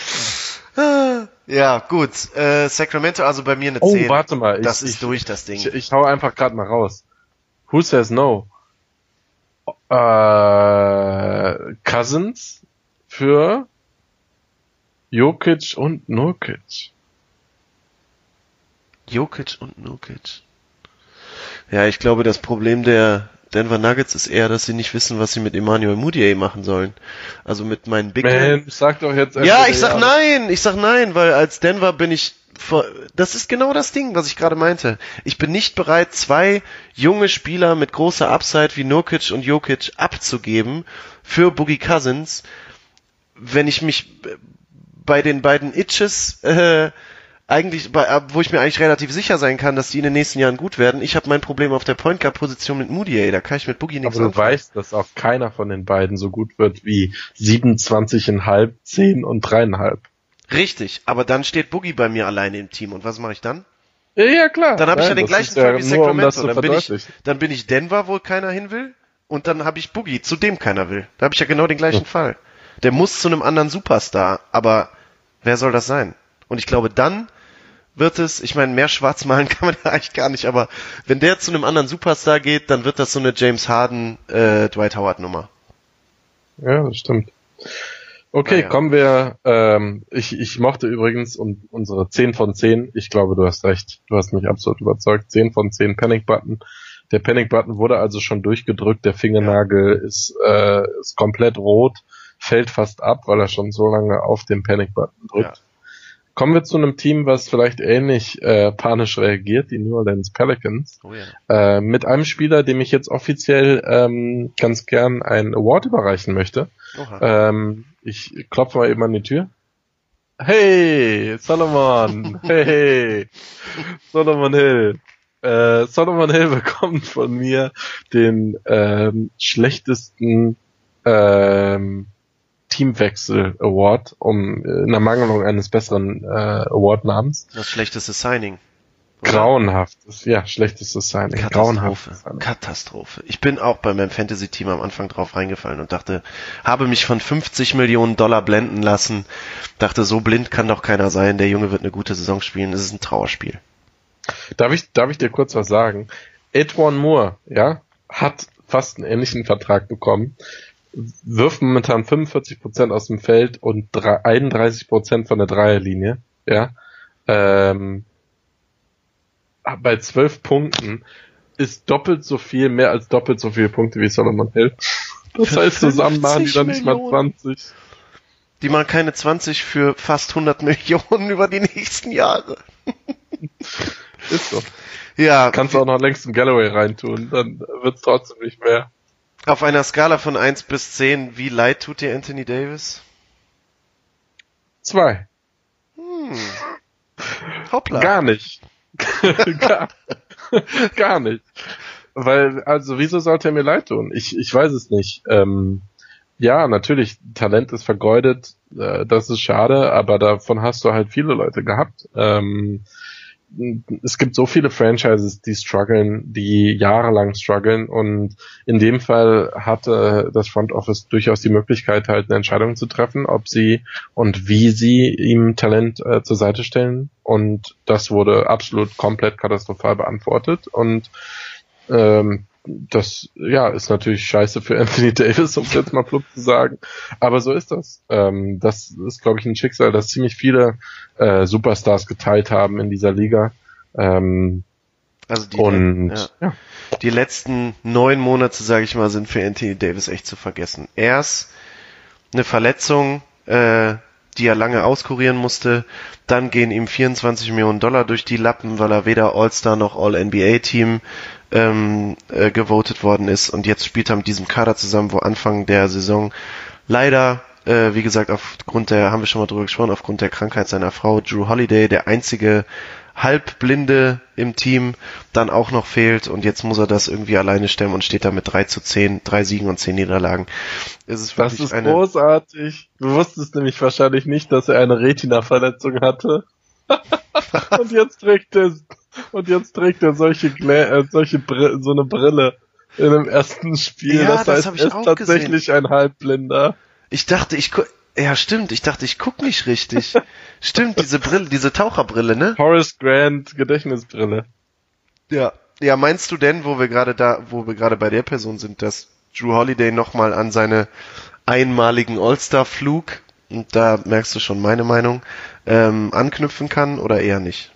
Ja, gut. Sacramento, also bei mir eine 10. Oh, warte mal. Das ist durch, das Ding. Ich hau einfach gerade mal raus. Who says no? Cousins für Jokic und Nurkic. Jokic und Nurkic. Ja, ich glaube, das Problem der Denver Nuggets ist eher, dass sie nicht wissen, was sie mit Emmanuel Mudiay machen sollen. Also mit meinen Big Men. Sag doch jetzt Ja, ich sag nein, weil als Denver bin ich das ist genau das Ding, was ich gerade meinte. Ich bin nicht bereit, 2 junge Spieler mit großer Upside wie Nurkic und Jokic abzugeben für Boogie Cousins, wenn ich mich bei den beiden Itches wo ich mir eigentlich relativ sicher sein kann, dass die in den nächsten Jahren gut werden. Ich habe mein Problem auf der Point Guard Position mit Mudiay, da kann ich mit Boogie nichts anfangen. Aber du weißt, dass auch keiner von den beiden so gut wird wie 27,5, 10 und 3,5. Richtig, aber dann steht Boogie bei mir alleine im Team und was mache ich dann? Ja, klar. Dann habe ich ja den gleichen Fall wie Sacramento. Um dann bin ich Denver, wo keiner hin will und dann habe ich Boogie, zu dem keiner will. Da habe ich ja genau den gleichen Fall. Der muss zu einem anderen Superstar, aber wer soll das sein? Und ich glaube, dann wird es, ich meine, mehr schwarz malen kann man ja eigentlich gar nicht, aber wenn der zu einem anderen Superstar geht, dann wird das so eine James Harden, Dwight Howard Nummer. Ja, das stimmt. Okay, kommen wir, ich mochte übrigens unsere 10 von 10, ich glaube, du hast recht, du hast mich absolut überzeugt, 10 von 10 Panic Button. Der Panic Button wurde also schon durchgedrückt, der Fingernagel ist komplett rot, fällt fast ab, weil er schon so lange auf den Panic Button drückt. Ja. Kommen wir zu einem Team, was vielleicht ähnlich panisch reagiert, die New Orleans Pelicans, mit einem Spieler, dem ich jetzt offiziell ganz gern einen Award überreichen möchte. Ich klopfe mal eben an die Tür. Hey, Solomon! Hey, Solomon Hill! Solomon Hill bekommt von mir den schlechtesten Teamwechsel Award, in Ermangelung eines besseren Award-Namens. Das schlechteste Signing. Grauenhaftes, ja, schlechtestes Signing. Katastrophe. Ich bin auch bei meinem Fantasy-Team am Anfang drauf reingefallen und habe mich von $50 Millionen blenden lassen. Dachte, so blind kann doch keiner sein. Der Junge wird eine gute Saison spielen. Es ist ein Trauerspiel. Darf ich dir kurz was sagen? E'Twaun Moore, ja, hat fast einen ähnlichen Vertrag bekommen, wirft momentan 45% aus dem Feld und 31% von der Dreierlinie, ja, bei 12 Punkten ist mehr als doppelt so viele Punkte wie Solomon Hill. Das heißt, zusammen machen die dann nicht mal 20. Die machen keine 20 für fast 100 Millionen über die nächsten Jahre. Ist so. Ja. Kannst du auch noch längst einen Galloway reintun, dann wird's trotzdem nicht mehr. Auf einer Skala von 1 bis 10, wie leid tut dir Anthony Davis? 2. Hoppla. Gar nicht. Gar nicht. Weil, also, wieso sollte er mir leid tun? Ich weiß es nicht. Ja, natürlich, Talent ist vergeudet, das ist schade, aber davon hast du halt viele Leute gehabt. Es gibt so viele Franchises, die jahrelang strugglen, und in dem Fall hatte das Front Office durchaus die Möglichkeit, halt eine Entscheidung zu treffen, ob sie und wie sie ihm Talent zur Seite stellen, und das wurde absolut komplett katastrophal beantwortet, und das, ja, ist natürlich scheiße für Anthony Davis, um es jetzt mal plump zu sagen, aber so ist das. Das ist, glaube ich, ein Schicksal, das ziemlich viele Superstars geteilt haben in dieser Liga. Also die letzten 9 Monate, sage ich mal, sind für Anthony Davis echt zu vergessen. Erst eine Verletzung, die er lange auskurieren musste, dann gehen ihm $24 Millionen durch die Lappen, weil er weder All-Star noch All-NBA-Team gewotet worden ist, und jetzt spielt er mit diesem Kader zusammen, wo Anfang der Saison leider, wie gesagt, haben wir schon mal drüber gesprochen, aufgrund der Krankheit seiner Frau Jrue Holiday, der einzige Halbblinde im Team, dann auch noch fehlt, und jetzt muss er das irgendwie alleine stemmen und steht da mit 3-10, 3 Siegen und 10 Niederlagen. Das ist großartig. Du wusstest nämlich wahrscheinlich nicht, dass er eine Retina-Verletzung hatte. Und jetzt trägt er so eine Brille in dem ersten Spiel. Ja, das heißt, er ist tatsächlich gesehen. Ein Halbblinder. Ich dachte, ich guck nicht richtig. Stimmt, diese Brille, diese Taucherbrille, ne? Horace Grant Gedächtnisbrille. Ja. Ja, meinst du denn, wo wir gerade bei der Person sind, dass Jrue Holiday nochmal an seine einmaligen All-Star-Flug, und da merkst du schon meine Meinung, anknüpfen kann, oder eher nicht?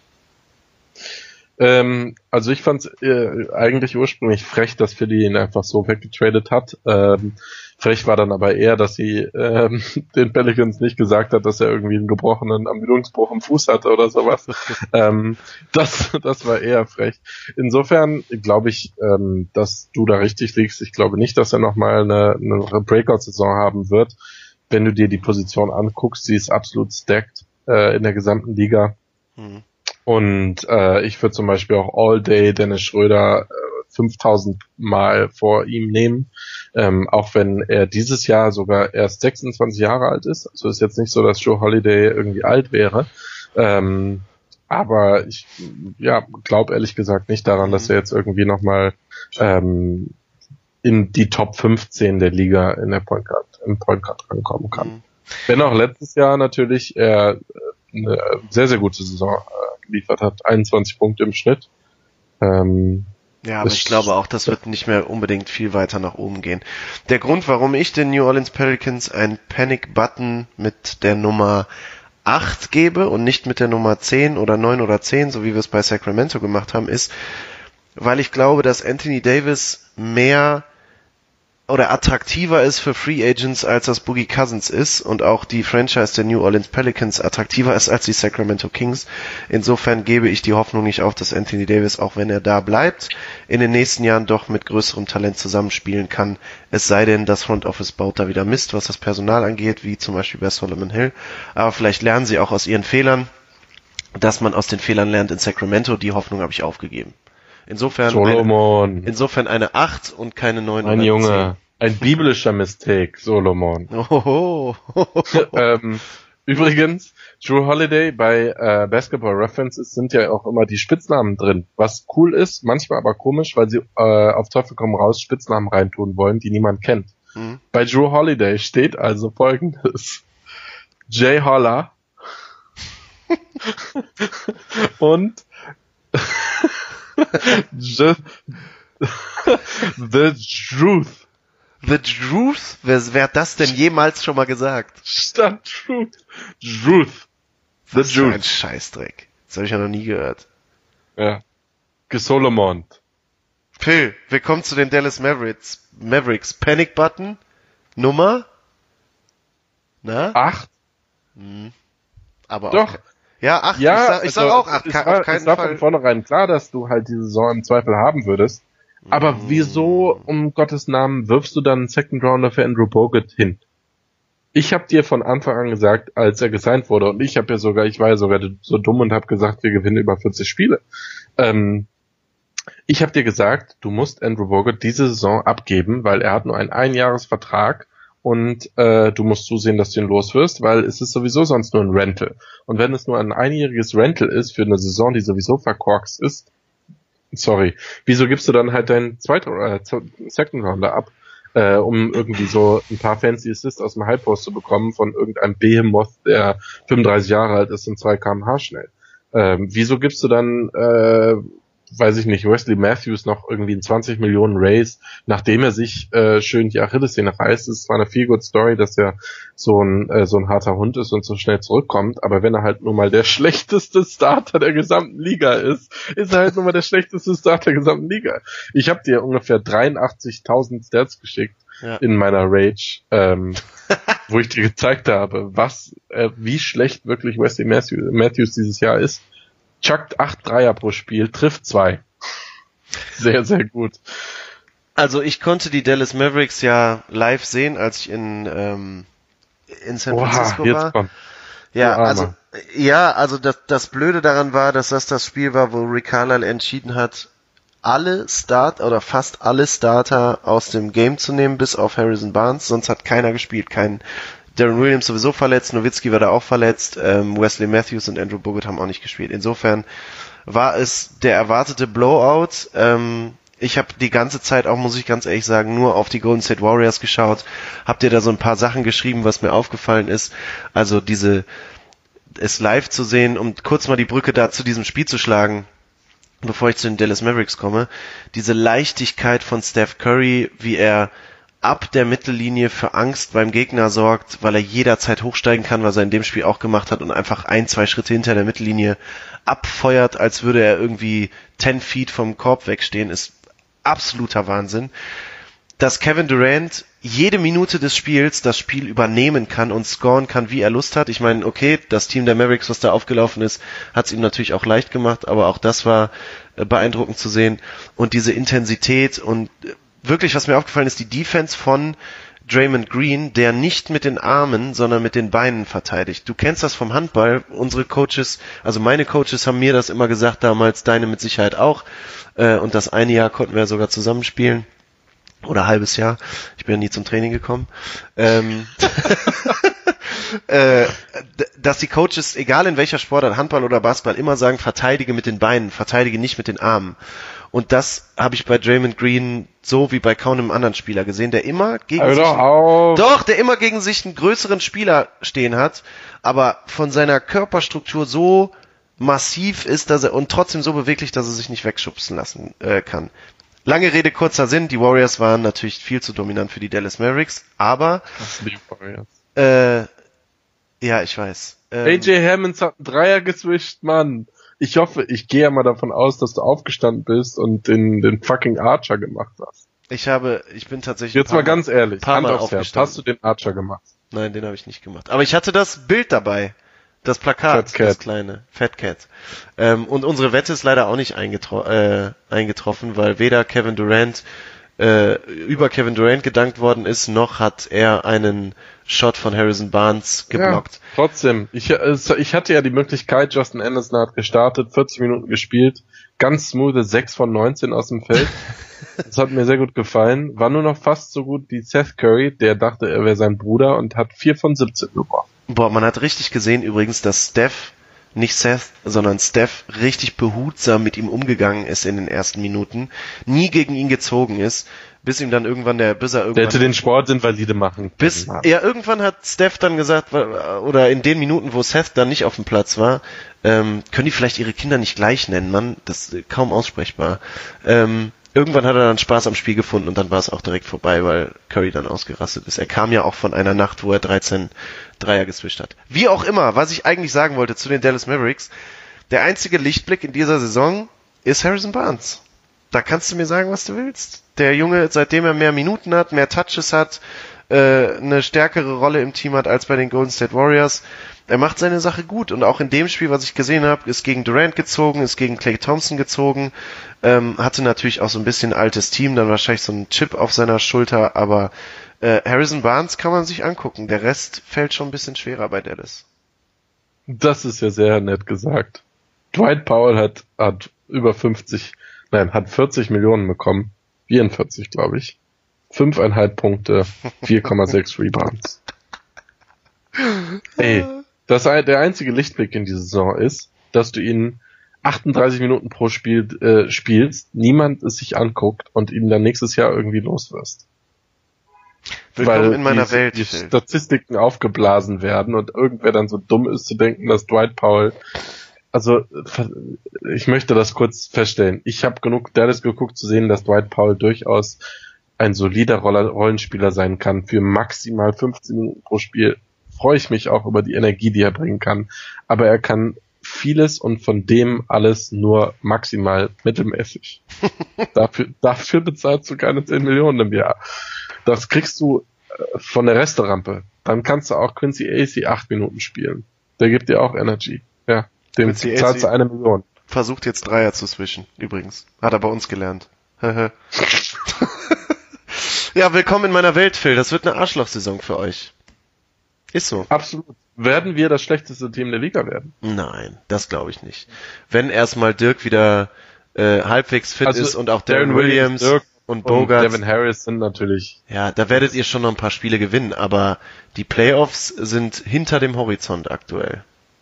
Also ich fand's eigentlich ursprünglich frech, dass Philly ihn einfach so weggetradet hat. Frech war dann aber eher, dass sie den Pelicans nicht gesagt hat, dass er irgendwie einen gebrochenen Ermüdungsbruch im Fuß hatte oder sowas. Das war eher frech. Insofern glaube ich, dass du da richtig liegst. Ich glaube nicht, dass er nochmal eine Breakout-Saison haben wird. Wenn du dir die Position anguckst, sie ist absolut stacked in der gesamten Liga. Und ich würde zum Beispiel auch All Day Dennis Schröder 5000 Mal vor ihm nehmen, auch wenn er dieses Jahr sogar erst 26 Jahre alt ist. Also ist jetzt nicht so, dass Jrue Holiday irgendwie alt wäre. Aber ich glaube ehrlich gesagt nicht daran, dass er jetzt irgendwie nochmal in die Top 15 der Liga im Point Guard rankommen kann. Wenn auch letztes Jahr natürlich er eine sehr, sehr gute Saison geliefert hat. 21 Punkte im Schnitt. Ja, aber ich glaube auch, das wird nicht mehr unbedingt viel weiter nach oben gehen. Der Grund, warum ich den New Orleans Pelicans einen Panic-Button mit der Nummer 8 gebe und nicht mit der Nummer 10 oder 9 oder 10, so wie wir es bei Sacramento gemacht haben, ist, weil ich glaube, dass Anthony Davis mehr oder attraktiver ist für Free Agents, als das Boogie Cousins ist, und auch die Franchise der New Orleans Pelicans attraktiver ist als die Sacramento Kings. Insofern gebe ich die Hoffnung nicht auf, dass Anthony Davis, auch wenn er da bleibt, in den nächsten Jahren doch mit größerem Talent zusammenspielen kann. Es sei denn, das Front Office baut da wieder Mist, was das Personal angeht, wie zum Beispiel bei Solomon Hill. Aber vielleicht lernen sie auch aus ihren Fehlern, dass man aus den Fehlern lernt in Sacramento. Die Hoffnung habe ich aufgegeben. Insofern Solomon. Eine 8 und keine 9 Mein oder Junge. Ein biblischer Mistake, Solomon. 10. Ohoho. Übrigens, Drew Holiday bei Basketball References sind ja auch immer die Spitznamen drin. Was cool ist, manchmal aber komisch, weil sie auf Teufel komm raus Spitznamen reintun wollen, die niemand kennt. Bei Drew Holiday steht also Folgendes. Jay Holler und The Truth. The Truth? Wer hat das denn jemals schon mal gesagt? Statt Truth. Truth. The Was für Truth. ein Scheißdreck. Das habe ich ja noch nie gehört. Ja. Gesolomont. Phil, willkommen zu den Dallas Mavericks. Panic Button. Nummer? Na? 8? Aber Doch. auch. Ja, 8. Ja, ich sag auch 8. Es Auf war keinen von Fall. vornherein klar, dass du halt diese Saison im Zweifel haben würdest. Aber wieso, um Gottes Namen, wirfst du dann einen Second Rounder für Andrew Bogut hin? Ich habe dir von Anfang an gesagt, als er gesigned wurde, und ich war ja sogar so dumm und habe gesagt, wir gewinnen über 40 Spiele. Ich habe dir gesagt, du musst Andrew Bogut diese Saison abgeben, weil er hat nur einen Einjahresvertrag und du musst zusehen, dass du ihn loswirst, weil es ist sowieso sonst nur ein Rental. Und wenn es nur ein einjähriges Rental ist für eine Saison, die sowieso verkorkst ist, wieso gibst du dann halt deinen Second Rounder ab, um irgendwie so ein paar fancy Assists aus dem High Post zu bekommen von irgendeinem Behemoth, der 35 Jahre alt ist und 2 km/h schnell? Wieso gibst du dann, weiß ich nicht, Wesley Matthews noch irgendwie einen 20 Millionen Raise, nachdem er sich schön die Achillessehne reißt? Es war eine Feel-Good-Story, dass er so ein harter Hund ist und so schnell zurückkommt, aber wenn er halt nur mal der schlechteste Starter der gesamten Liga ist er halt nur mal der schlechteste Starter der gesamten Liga. Ich habe dir ungefähr 83.000 Stats geschickt in meiner Rage, wo ich dir gezeigt habe, wie schlecht wirklich Wesley Matthews dieses Jahr ist. Chuckt 8 Dreier pro Spiel, trifft 2. Sehr, sehr gut. Also ich konnte die Dallas Mavericks ja live sehen, als ich in San Francisco war. Kommt. Also das Blöde daran war, dass das Spiel war, wo Rick Carlisle entschieden hat, fast alle Starter aus dem Game zu nehmen, bis auf Harrison Barnes, sonst hat keiner gespielt, Darren Williams sowieso verletzt, Nowitzki war da auch verletzt, Wesley Matthews und Andrew Bogut haben auch nicht gespielt. Insofern war es der erwartete Blowout. Ich habe die ganze Zeit auch, muss ich ganz ehrlich sagen, nur auf die Golden State Warriors geschaut. Habt ihr da so ein paar Sachen geschrieben, was mir aufgefallen ist? Also es live zu sehen, um kurz mal die Brücke da zu diesem Spiel zu schlagen, bevor ich zu den Dallas Mavericks komme. Diese Leichtigkeit von Steph Curry, wie er ab der Mittellinie für Angst beim Gegner sorgt, weil er jederzeit hochsteigen kann, was er in dem Spiel auch gemacht hat und einfach 1-2 Schritte hinter der Mittellinie abfeuert, als würde er irgendwie 10 Feet vom Korb wegstehen, ist absoluter Wahnsinn. Dass Kevin Durant jede Minute des Spiels das Spiel übernehmen kann und scoren kann, wie er Lust hat. Ich meine, okay, das Team der Mavericks, was da aufgelaufen ist, hat es ihm natürlich auch leicht gemacht, aber auch das war beeindruckend zu sehen. Und diese Intensität und wirklich, was mir aufgefallen ist, die Defense von Draymond Green, der nicht mit den Armen, sondern mit den Beinen verteidigt. Du kennst das vom Handball. Unsere Coaches, also meine Coaches haben mir das immer gesagt damals, deine mit Sicherheit auch. Und das eine Jahr konnten wir sogar zusammenspielen. Oder ein halbes Jahr. Ich bin ja nie zum Training gekommen. Dass die Coaches, egal in welcher Sportart, Handball oder Basketball, immer sagen, verteidige mit den Beinen, verteidige nicht mit den Armen. Und das habe ich bei Draymond Green so wie bei kaum einem anderen Spieler gesehen, der immer gegen sich einen größeren Spieler stehen hat, aber von seiner Körperstruktur so massiv ist, dass er und trotzdem so beweglich, dass er sich nicht wegschubsen lassen kann. Lange Rede, kurzer Sinn, die Warriors waren natürlich viel zu dominant für die Dallas Mavericks, aber ja, ich weiß. AJ Hammonds hat einen Dreier geswischt, Mann. Ich hoffe, ich gehe ja mal davon aus, dass du aufgestanden bist und den fucking Archer gemacht hast. Ich bin tatsächlich... Jetzt mal ganz ehrlich, Hand aufs Herz, hast du den Archer gemacht? Nein, den habe ich nicht gemacht. Aber ich hatte das Bild dabei. Das Plakat, das kleine. Fat Cat. Und unsere Wette ist leider auch nicht eingetroffen, weil weder Kevin Durant über Kevin Durant gedankt worden ist, noch hat er einen Shot von Harrison Barnes geblockt. Ja, trotzdem, ich hatte ja die Möglichkeit, Justin Anderson hat gestartet, 40 Minuten gespielt, ganz smooth 6 von 19 aus dem Feld. Das hat mir sehr gut gefallen. War nur noch fast so gut wie Seth Curry, der dachte, er wäre sein Bruder und hat 4 von 17 gebracht. Boah, man hat richtig gesehen übrigens, dass Steph, nicht Seth, sondern Steph richtig behutsam mit ihm umgegangen ist in den ersten Minuten, nie gegen ihn gezogen ist, bis ihm dann irgendwann der hätte den Sport invalide machen können. Irgendwann hat Steph dann gesagt, oder in den Minuten, wo Seth dann nicht auf dem Platz war, können die vielleicht ihre Kinder nicht gleich nennen, Mann, das ist kaum aussprechbar. Irgendwann hat er dann Spaß am Spiel gefunden und dann war es auch direkt vorbei, weil Curry dann ausgerastet ist. Er kam ja auch von einer Nacht, wo er 13 Dreier geswischt hat. Wie auch immer, was ich eigentlich sagen wollte zu den Dallas Mavericks, der einzige Lichtblick in dieser Saison ist Harrison Barnes. Da kannst du mir sagen, was du willst. Der Junge, seitdem er mehr Minuten hat, mehr Touches hat, eine stärkere Rolle im Team hat als bei den Golden State Warriors, er macht seine Sache gut. Und auch in dem Spiel, was ich gesehen habe, ist gegen Durant gezogen, ist gegen Klay Thompson gezogen, hatte natürlich auch so ein bisschen altes Team, dann wahrscheinlich so ein Chip auf seiner Schulter, aber Harrison Barnes kann man sich angucken. Der Rest fällt schon ein bisschen schwerer bei Dallas. Das ist ja sehr nett gesagt. Dwight Powell hat über 40 Millionen bekommen. 44, glaube ich. 5,5 Punkte, 4,6 Rebounds. Ey, der einzige Lichtblick in dieser Saison ist, dass du ihn 38 Minuten pro Spiel spielst, niemand es sich anguckt und ihn dann nächstes Jahr irgendwie los wirst. Willkommen in meiner Welt. Die Statistiken aufgeblasen werden und irgendwer dann so dumm ist zu denken, dass Dwight Powell, also ich möchte das kurz feststellen. Ich habe genug Dallas geguckt zu sehen, dass Dwight Powell durchaus ein solider Rollenspieler sein kann. Für maximal 15 Minuten pro Spiel freue ich mich auch über die Energie, die er bringen kann. Aber er kann vieles und von dem alles nur maximal mittelmäßig. Dafür bezahlst du keine 10 Millionen im Jahr. Das kriegst du von der Resterampe. Dann kannst du auch Quincy Acey 8 Minuten spielen. Der gibt dir auch Energy. Ja, dem zahlst du 1 Million. Versucht jetzt Dreier zu switchen, übrigens. Hat er bei uns gelernt. Ja, willkommen in meiner Welt, Phil. Das wird eine Arschlochsaison für euch. Ist so. Absolut. Werden wir das schlechteste Team der Liga werden? Nein, das glaube ich nicht. Wenn erstmal Dirk wieder halbwegs fit ist und auch Darren Williams Dirk und Bogut. Devin Harris sind natürlich... Ja, da werdet ihr schon noch ein paar Spiele gewinnen, aber die Playoffs sind hinter dem Horizont aktuell.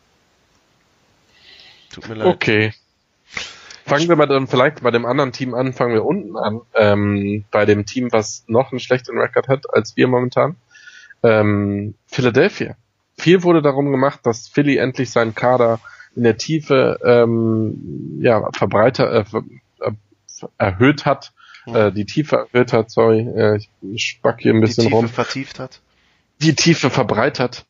Tut mir leid. Okay. Fangen wir mal dann vielleicht bei dem anderen Team an, fangen wir unten an. Bei dem Team, was noch einen schlechteren Rekord hat als wir momentan. Philadelphia. Viel wurde darum gemacht, dass Philly endlich seinen Kader in der Tiefe erhöht hat. Die Tiefe erhöht hat, ich spack hier ein bisschen rum. Die Tiefe vertieft hat. Die Tiefe verbreitert.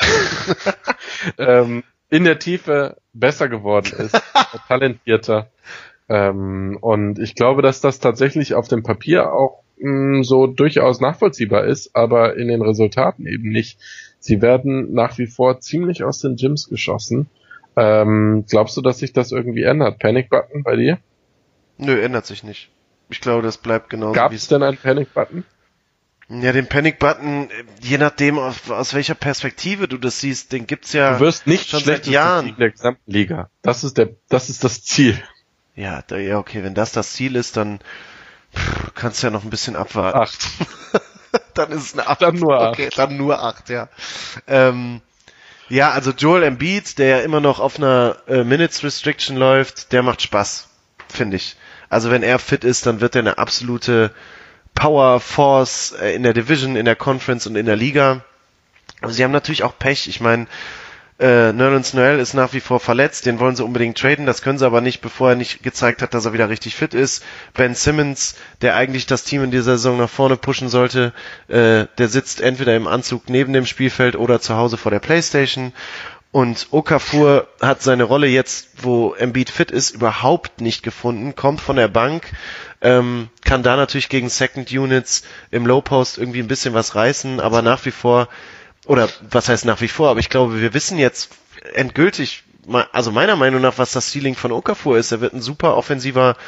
In der Tiefe besser geworden ist, talentierter. Und ich glaube, dass das tatsächlich auf dem Papier auch so durchaus nachvollziehbar ist, aber in den Resultaten eben nicht. Sie werden nach wie vor ziemlich aus den Gyms geschossen. Glaubst du, dass sich das irgendwie ändert? Panic Button bei dir? Nö, ändert sich nicht. Ich glaube, das bleibt genauso. Gab es denn einen Panic Button? Ja, den Panic Button, je nachdem, aus welcher Perspektive du das siehst, den gibt's ja. Du wirst nicht schon seit Jahren in der gesamten Liga. Das ist das Ziel. Ja, okay, wenn das Ziel ist, dann kannst du ja noch ein bisschen abwarten. 8. Dann ist es eine 8. Dann nur 8. Okay, dann nur 8, ja. Ja, also Joel Embiid, der ja immer noch auf einer Minutes Restriction läuft, der macht Spaß, finde ich. Also wenn er fit ist, dann wird er eine absolute Power Force in der Division, in der Conference und in der Liga. Aber sie haben natürlich auch Pech. Ich meine, Nerlens Noel ist nach wie vor verletzt, den wollen sie unbedingt traden, das können sie aber nicht, bevor er nicht gezeigt hat, dass er wieder richtig fit ist. Ben Simmons, der eigentlich das Team in dieser Saison nach vorne pushen sollte, der sitzt entweder im Anzug neben dem Spielfeld oder zu Hause vor der Playstation. Und Okafor hat seine Rolle jetzt, wo Embiid fit ist, überhaupt nicht gefunden, kommt von der Bank, kann da natürlich gegen Second Units im Low Post irgendwie ein bisschen was reißen, aber nach wie vor, oder was heißt nach wie vor, aber ich glaube, wir wissen jetzt endgültig, also meiner Meinung nach, was das Ceiling von Okafor ist. Er wird ein super offensiver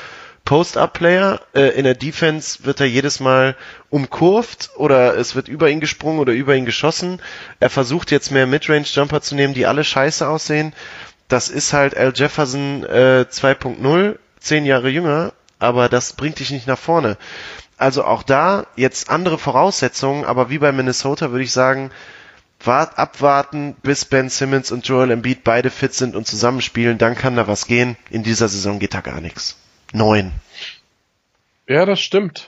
Post-Up-Player. In der Defense wird er jedes Mal umkurvt oder es wird über ihn gesprungen oder über ihn geschossen. Er versucht jetzt mehr Midrange-Jumper zu nehmen, die alle scheiße aussehen. Das ist halt Al Jefferson 2.0, 10 Jahre jünger, aber das bringt dich nicht nach vorne. Also auch da jetzt andere Voraussetzungen, aber wie bei Minnesota würde ich sagen, abwarten, bis Ben Simmons und Joel Embiid beide fit sind und zusammenspielen, dann kann da was gehen. In dieser Saison geht da gar nichts. 9. Ja, das stimmt.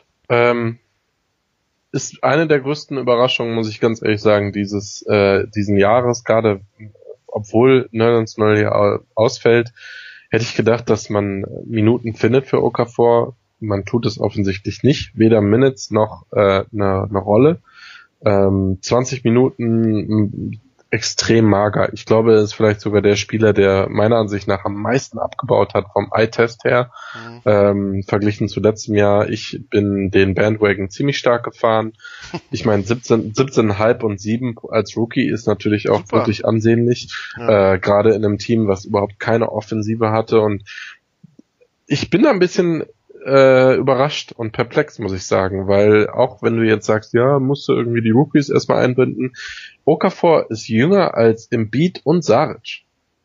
Ist eine der größten Überraschungen, muss ich ganz ehrlich sagen, diesen Jahres, gerade obwohl Nerlens Noel ausfällt, hätte ich gedacht, dass man Minuten findet für Okafor. Man tut es offensichtlich nicht, weder Minutes noch eine Rolle. 20 Minuten extrem mager. Ich glaube, er ist vielleicht sogar der Spieler, der meiner Ansicht nach am meisten abgebaut hat vom Eye-Test her, verglichen zu letztem Jahr. Ich bin den Bandwagon ziemlich stark gefahren. Ich meine, 17,5 und 7 als Rookie ist natürlich auch Super. wirklich ansehnlich, gerade in einem Team, was überhaupt keine Offensive hatte, und ich bin da ein bisschen überrascht und perplex, muss ich sagen, weil auch wenn du jetzt sagst, ja, musst du irgendwie die Rookies erstmal einbinden, Okafor ist jünger als Embiid und Saric.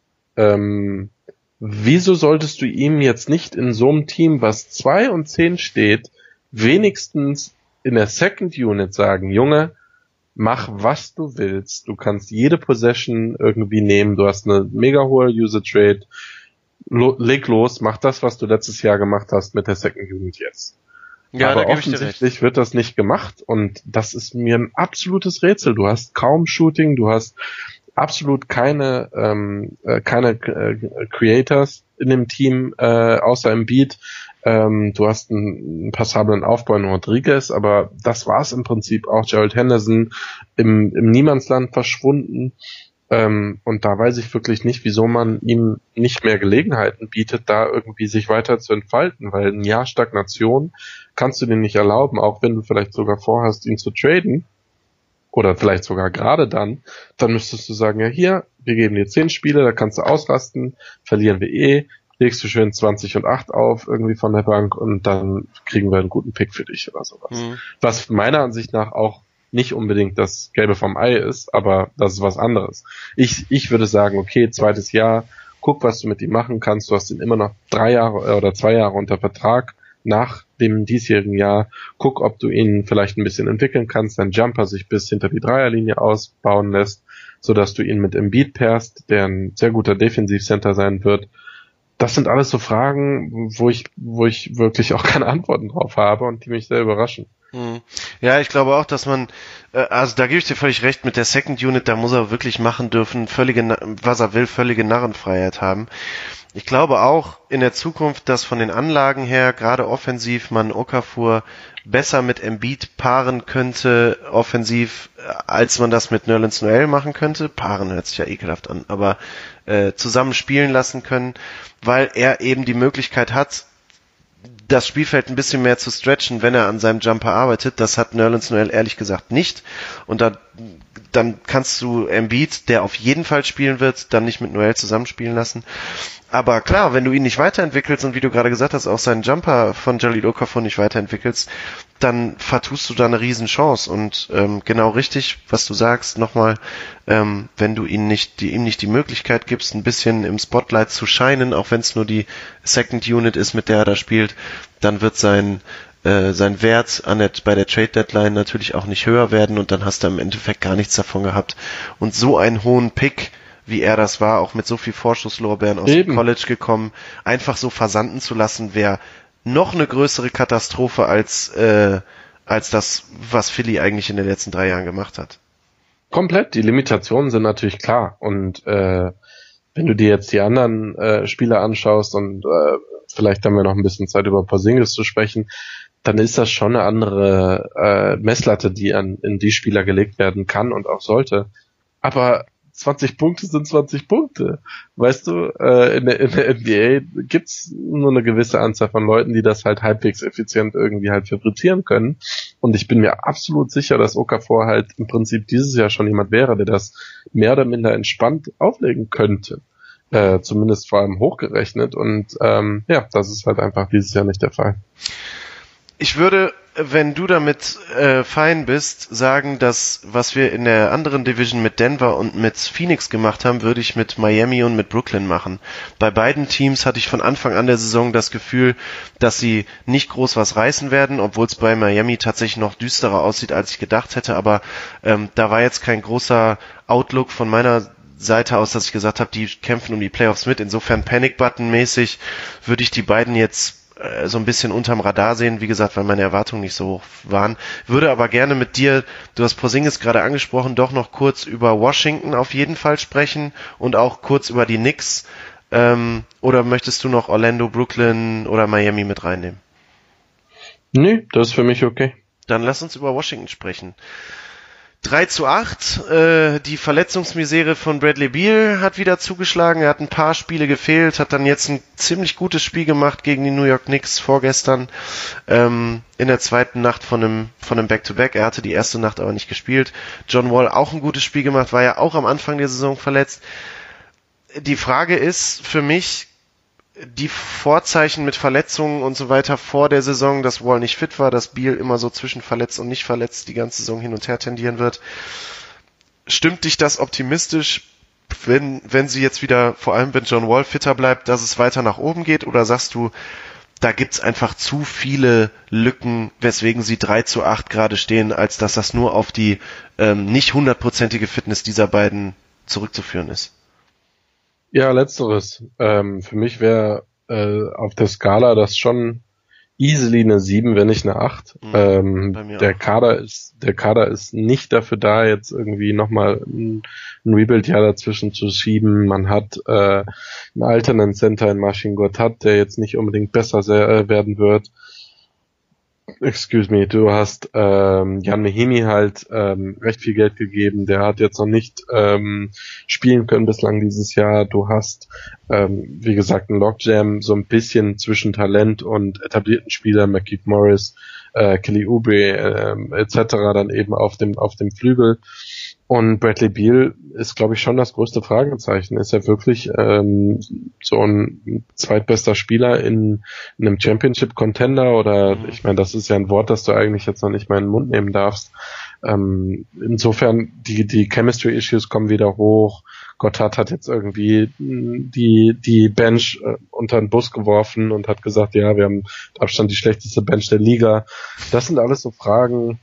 Wieso solltest du ihm jetzt nicht in so einem Team, was 2 und 10 steht, wenigstens in der Second Unit sagen, Junge, mach was du willst, du kannst jede Possession irgendwie nehmen, du hast eine mega hohe Usage Rate, leg los, mach das, was du letztes Jahr gemacht hast mit der Second Unit jetzt. Ja, aber da gebe ich dir recht. offensichtlich wird das nicht gemacht und das ist mir ein absolutes Rätsel. Du hast kaum Shooting, du hast absolut keine Creators in dem Team, außer Embiid. Du hast einen passablen Aufbau in Rodriguez, aber das war's im Prinzip auch. Gerald Henderson im Niemandsland verschwunden. Und da weiß ich wirklich nicht, wieso man ihm nicht mehr Gelegenheiten bietet, da irgendwie sich weiter zu entfalten, weil ein Jahr Stagnation kannst du dir nicht erlauben, auch wenn du vielleicht sogar vorhast, ihn zu traden, oder vielleicht sogar gerade dann müsstest du sagen, ja hier, wir geben dir 10 Spiele, da kannst du ausrasten, verlieren wir legst du schön 20 und 8 auf, irgendwie von der Bank, und dann kriegen wir einen guten Pick für dich oder sowas. Was meiner Ansicht nach auch nicht unbedingt das Gelbe vom Ei ist, aber das ist was anderes. Ich würde sagen, okay, 2. Jahr, guck, was du mit ihm machen kannst. Du hast ihn immer noch 3 Jahre oder 2 Jahre unter Vertrag nach dem diesjährigen Jahr. Guck, ob du ihn vielleicht ein bisschen entwickeln kannst, dein Jumper sich bis hinter die Dreierlinie ausbauen lässt, sodass du ihn mit Embiid pairst, der ein sehr guter Defensivcenter sein wird. Das sind alles so Fragen, wo ich wirklich auch keine Antworten drauf habe und die mich sehr überraschen. Ja, ich glaube auch, dass man, also da gebe ich dir völlig recht, mit der Second Unit, da muss er wirklich machen dürfen, was er will, völlige Narrenfreiheit haben. Ich glaube auch in der Zukunft, dass von den Anlagen her, gerade offensiv, man Okafor besser mit Embiid paaren könnte, offensiv, als man das mit Nerlens Noel machen könnte. Paaren hört sich ja ekelhaft an, aber zusammen spielen lassen können, weil er eben die Möglichkeit hat, das Spielfeld ein bisschen mehr zu stretchen, wenn er an seinem Jumper arbeitet. Das hat Nerlens Noel ehrlich gesagt nicht. Und dann kannst du Embiid, der auf jeden Fall spielen wird, dann nicht mit Noel zusammenspielen lassen. Aber klar, wenn du ihn nicht weiterentwickelst und wie du gerade gesagt hast, auch seinen Jumper von Jahlil Okafor nicht weiterentwickelst, dann vertust du da eine Riesenchance. Und genau richtig, was du sagst, nochmal, wenn du ihm nicht die Möglichkeit gibst, ein bisschen im Spotlight zu scheinen, auch wenn es nur die Second Unit ist, mit der er da spielt, dann wird sein Wert bei der Trade Deadline natürlich auch nicht höher werden und dann hast du im Endeffekt gar nichts davon gehabt. Und so einen hohen Pick, wie er das war, auch mit so viel Vorschusslorbeeren aus dem College gekommen, einfach so versanden zu lassen, wäre noch eine größere Katastrophe als das, was Philly eigentlich in den letzten 3 Jahren gemacht hat. Komplett, die Limitationen sind natürlich klar. Und wenn du dir jetzt die anderen Spieler anschaust und vielleicht haben wir noch ein bisschen Zeit über Porzingis zu sprechen, dann ist das schon eine andere Messlatte, die in die Spieler gelegt werden kann und auch sollte. Aber 20 Punkte sind 20 Punkte. Weißt du, in der NBA gibt's nur eine gewisse Anzahl von Leuten, die das halt halbwegs effizient irgendwie halt fabrizieren können. Und ich bin mir absolut sicher, dass Okafor halt im Prinzip dieses Jahr schon jemand wäre, der das mehr oder minder entspannt auflegen könnte. zumindest vor allem hochgerechnet und das ist halt einfach dieses Jahr nicht der Fall. Ich würde, wenn du damit fein bist, sagen, dass was wir in der anderen Division mit Denver und mit Phoenix gemacht haben, würde ich mit Miami und mit Brooklyn machen. Bei beiden Teams hatte ich von Anfang an der Saison das Gefühl, dass sie nicht groß was reißen werden, obwohl es bei Miami tatsächlich noch düsterer aussieht, als ich gedacht hätte, aber da war jetzt kein großer Outlook von meiner Seite aus, dass ich gesagt habe, die kämpfen um die Playoffs mit. Insofern Panic-Button-mäßig würde ich die beiden jetzt so ein bisschen unterm Radar sehen, wie gesagt, weil meine Erwartungen nicht so hoch waren. Würde aber gerne mit dir, du hast Porzingis gerade angesprochen, doch noch kurz über Washington auf jeden Fall sprechen und auch kurz über die Knicks. Oder möchtest du noch Orlando, Brooklyn oder Miami mit reinnehmen? Nee, das ist für mich okay. Dann lass uns über Washington sprechen. 3-8, die Verletzungsmisere von Bradley Beal hat wieder zugeschlagen, er hat ein paar Spiele gefehlt, hat dann jetzt ein ziemlich gutes Spiel gemacht gegen die New York Knicks vorgestern, in der zweiten Nacht von einem Back-to-Back, er hatte die erste Nacht aber nicht gespielt. John Wall auch ein gutes Spiel gemacht, war ja auch am Anfang der Saison verletzt. Die Frage ist für mich, die Vorzeichen mit Verletzungen und so weiter vor der Saison, dass Wall nicht fit war, dass Beal immer so zwischen verletzt und nicht verletzt die ganze Saison hin und her tendieren wird. Stimmt dich das optimistisch, wenn sie jetzt wieder, vor allem wenn John Wall fitter bleibt, dass es weiter nach oben geht? Oder sagst du, da gibt's einfach zu viele Lücken, weswegen sie 3-8 gerade stehen, als dass das nur auf die nicht 100%ige Fitness dieser beiden zurückzuführen ist? Ja, letzteres. Für mich wäre auf der Skala das schon easily eine 7, wenn nicht eine 8. Der Kader ist nicht dafür da, jetzt irgendwie nochmal ein Rebuild-Jahr dazwischen zu schieben. Man hat einen alternden Center in Marcin Gortat, der jetzt nicht unbedingt besser werden wird. Excuse me, du hast Jan Mahinmi halt recht viel Geld gegeben, der hat jetzt noch nicht spielen können bislang dieses Jahr. Du hast, wie gesagt, einen Logjam so ein bisschen zwischen Talent und etablierten Spielern, McKeith Morris, Kelly Oubre etc. dann eben auf dem Flügel. Und Bradley Beal ist, glaube ich, schon das größte Fragezeichen. Ist er wirklich so ein zweitbester Spieler in einem Championship-Contender? Oder, ich meine, das ist ja ein Wort, das du eigentlich jetzt noch nicht mal in den Mund nehmen darfst. Insofern, die Chemistry-Issues kommen wieder hoch. Gortat hat jetzt irgendwie die Bench unter den Bus geworfen und hat gesagt, ja, wir haben mit Abstand die schlechteste Bench der Liga. Das sind alles so Fragen,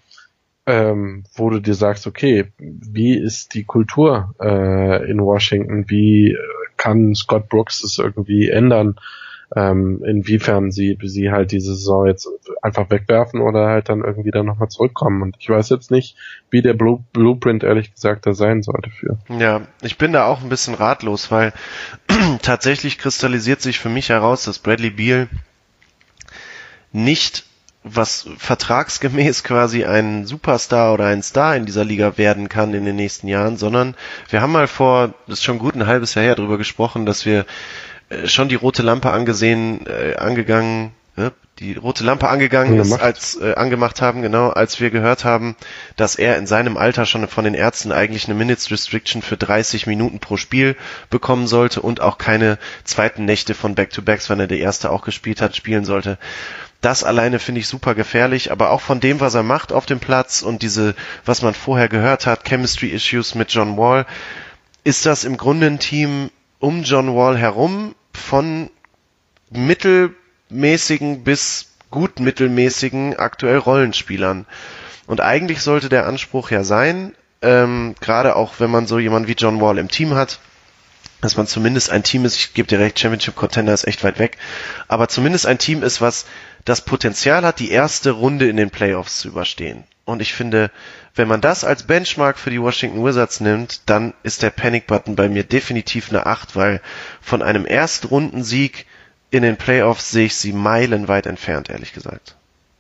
wo du dir sagst, okay, wie ist die Kultur in Washington? Wie kann Scott Brooks das irgendwie ändern? Inwiefern sie halt diese Saison jetzt einfach wegwerfen oder halt dann irgendwie dann nochmal zurückkommen. Und ich weiß jetzt nicht, wie der Blueprint ehrlich gesagt da sein sollte für. Ja, ich bin da auch ein bisschen ratlos, weil tatsächlich kristallisiert sich für mich heraus, dass Bradley Beal nicht was vertragsgemäß quasi ein Superstar oder ein Star in dieser Liga werden kann in den nächsten Jahren, sondern wir haben mal das ist schon gut ein halbes Jahr her, darüber gesprochen, dass wir schon die rote Lampe angemacht haben, genau, als wir gehört haben, dass er in seinem Alter schon von den Ärzten eigentlich eine Minutes Restriction für 30 Minuten pro Spiel bekommen sollte und auch keine zweiten Nächte von Back-to-Backs, wenn er die erste auch gespielt hat, spielen sollte. Das alleine finde ich super gefährlich, aber auch von dem, was er macht auf dem Platz und was man vorher gehört hat, Chemistry-Issues mit John Wall, ist das im Grunde ein Team um John Wall herum von mittelmäßigen bis gut mittelmäßigen aktuell Rollenspielern. Und eigentlich sollte der Anspruch ja sein, gerade auch wenn man so jemanden wie John Wall im Team hat, dass man zumindest ein Team ist, ich gebe dir recht, Championship Contender ist echt weit weg, aber zumindest ein Team ist, was das Potenzial hat, die erste Runde in den Playoffs zu überstehen. Und ich finde, wenn man das als Benchmark für die Washington Wizards nimmt, dann ist der Panic-Button bei mir definitiv eine 8, weil von einem Erstrundensieg in den Playoffs sehe ich sie meilenweit entfernt, ehrlich gesagt.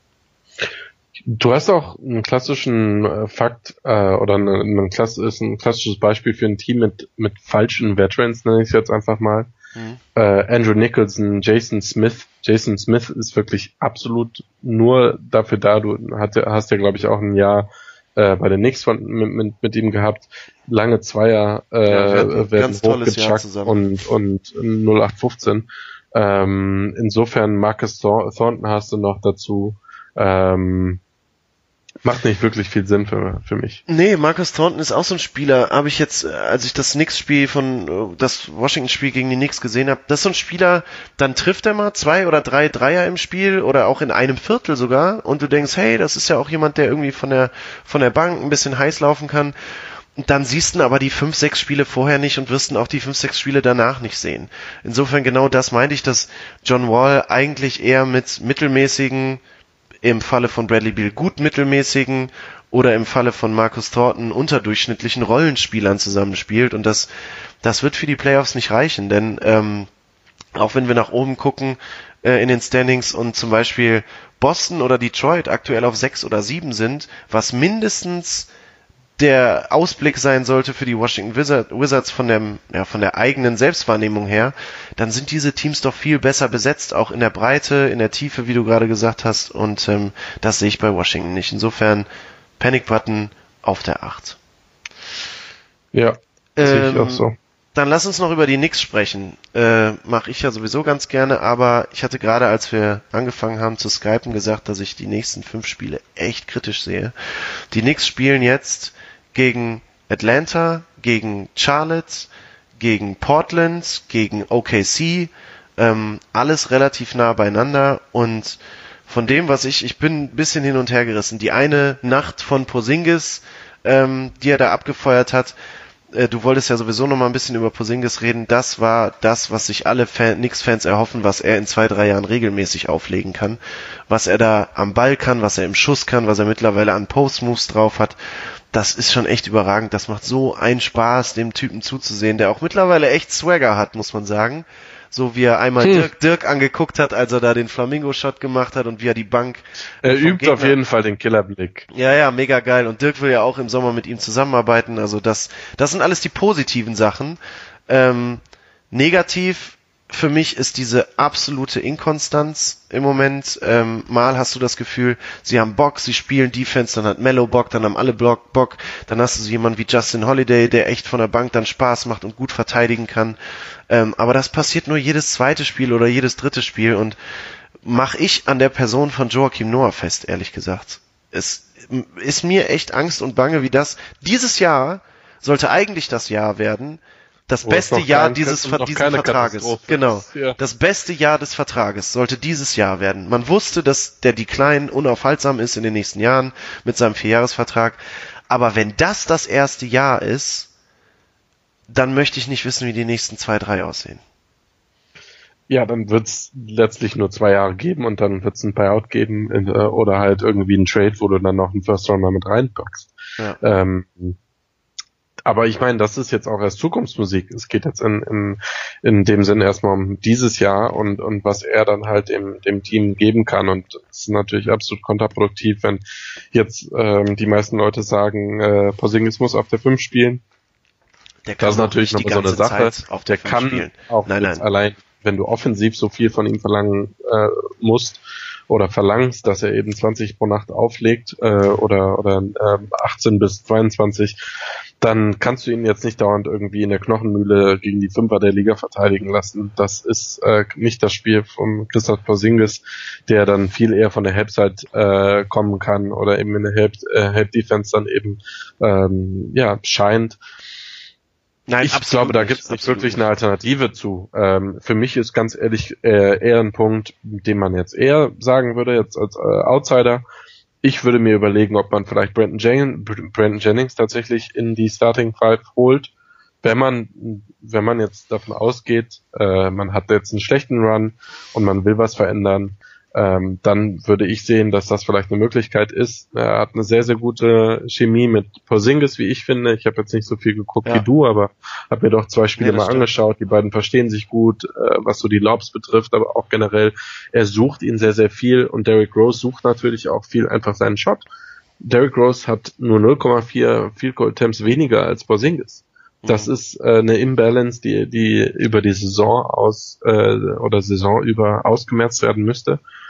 Du hast auch einen klassischen Fakt oder ein klassisches Beispiel für ein Team mit falschen Veterans, nenne ich es jetzt einfach mal. Andrew Nicholson, Jason Smith. Jason Smith ist wirklich absolut nur dafür da. Du hast ja, glaube ich, auch ein Jahr bei den Knicks mit ihm gehabt. Lange Zweier werden hochgecheckt und 0815. Insofern Marcus Thornton hast du noch dazu. Macht nicht wirklich viel Sinn für mich. Nee, Marcus Thornton ist auch so ein Spieler, habe ich jetzt, als ich das das Washington-Spiel gegen die Knicks gesehen habe, das ist so ein Spieler, dann trifft er mal 2 oder 3 Dreier im Spiel oder auch in einem Viertel sogar und du denkst, hey, das ist ja auch jemand, der irgendwie von der Bank ein bisschen heiß laufen kann. Und dann siehst du aber die 5, 6 Spiele vorher nicht und wirst dann auch die 5, 6 Spiele danach nicht sehen. Insofern genau das meinte ich, dass John Wall eigentlich eher mit mittelmäßigen, im Falle von Bradley Beal gut mittelmäßigen oder im Falle von Marcus Thornton unterdurchschnittlichen Rollenspielern zusammenspielt und das wird für die Playoffs nicht reichen, denn auch wenn wir nach oben gucken in den Standings und zum Beispiel Boston oder Detroit aktuell auf 6 oder 7 sind, was mindestens der Ausblick sein sollte für die Washington Wizards von der eigenen Selbstwahrnehmung her, dann sind diese Teams doch viel besser besetzt, auch in der Breite, in der Tiefe, wie du gerade gesagt hast, und das sehe ich bei Washington nicht. Insofern Panic Button auf der 8. Ja, sehe ich auch so. Dann lass uns noch über die Knicks sprechen. Mache ich ja sowieso ganz gerne, aber ich hatte gerade, als wir angefangen haben zu skypen, gesagt, dass ich die nächsten 5 Spiele echt kritisch sehe. Die Knicks spielen jetzt gegen Atlanta, gegen Charlotte, gegen Portland, gegen OKC, alles relativ nah beieinander und von dem, was ich bin ein bisschen hin und her gerissen. Die eine Nacht von Porzingis, die er da abgefeuert hat, du wolltest ja sowieso noch mal ein bisschen über Porzingis reden, das war das, was sich alle Knicks-Fans erhoffen, was er in 2-3 Jahren regelmäßig auflegen kann, was er da am Ball kann, was er im Schuss kann, was er mittlerweile an Post-Moves drauf hat. Das ist schon echt überragend. Das macht so einen Spaß, dem Typen zuzusehen, der auch mittlerweile echt Swagger hat, muss man sagen. So wie er einmal Dirk angeguckt hat, als er da den Flamingo-Shot gemacht hat und wie er die Bank... Er übt auf jeden Fall den Killerblick. Ja, mega geil. Und Dirk will ja auch im Sommer mit ihm zusammenarbeiten. Also das sind alles die positiven Sachen. Negativ für mich ist diese absolute Inkonstanz im Moment. Mal hast du das Gefühl, sie haben Bock, sie spielen Defense, dann hat Melo Bock, dann haben alle Bock, dann hast du so jemanden wie Justin Holiday, der echt von der Bank dann Spaß macht und gut verteidigen kann. Aber das passiert nur jedes zweite Spiel oder jedes dritte Spiel und mache ich an der Person von Joakim Noah fest, ehrlich gesagt. Es ist mir echt Angst und Bange, wie dieses Jahr sollte eigentlich das Jahr werden, das beste Jahr dieses Vertrages. Genau. Ja. Das beste Jahr des Vertrages sollte dieses Jahr werden. Man wusste, dass der Decline unaufhaltsam ist in den nächsten Jahren mit seinem 4-Jahres-Vertrag. Aber wenn das erste Jahr ist, dann möchte ich nicht wissen, wie die nächsten 2, 3 aussehen. Ja, dann wird's letztlich nur 2 Jahre geben und dann wird's ein Buyout geben oder halt irgendwie ein Trade, wo du dann noch einen First Rounder mit reinpackst. Ja. Aber ich meine, das ist jetzt auch erst Zukunftsmusik. Es geht jetzt in dem Sinn erstmal um dieses Jahr und was er dann halt dem Team geben kann. Und es ist natürlich absolut kontraproduktiv, wenn jetzt die meisten Leute sagen, Porzingis muss auf der 5 spielen. Das ist natürlich noch so eine Sache. Der kann spielen. Auch nein. Allein, wenn du offensiv so viel von ihm verlangen musst oder verlangst, dass er eben 20 pro Nacht auflegt oder 18 bis 22, dann kannst du ihn jetzt nicht dauernd irgendwie in der Knochenmühle gegen die Fünfer der Liga verteidigen lassen. Das ist nicht das Spiel von Kristaps Porzingis, der dann viel eher von der Halbzeit kommen kann oder eben in der Halb-Defense dann eben scheint. Nein, ich glaube, da gibt es nicht wirklich eine Alternative zu. Für mich ist ganz ehrlich eher ein Punkt, den man jetzt eher sagen würde, jetzt als Outsider. Ich würde mir überlegen, ob man vielleicht Brandon Jennings tatsächlich in die Starting Five holt. Wenn man jetzt davon ausgeht, man hat jetzt einen schlechten Run und man will was verändern, dann würde ich sehen, dass das vielleicht eine Möglichkeit ist. Er hat eine sehr, sehr gute Chemie mit Porzingis, wie ich finde. Ich habe jetzt nicht so viel geguckt wie du, aber habe mir doch 2 Spiele mal angeschaut. Die beiden verstehen sich gut, was so die Lobs betrifft, aber auch generell. Er sucht ihn sehr, sehr viel und Derrick Rose sucht natürlich auch viel einfach seinen Shot. Derrick Rose hat nur 0,4 Field Goal Attempts weniger als Porzingis. Das ist eine Imbalance, die über die Saison Saison über ausgemerzt werden müsste.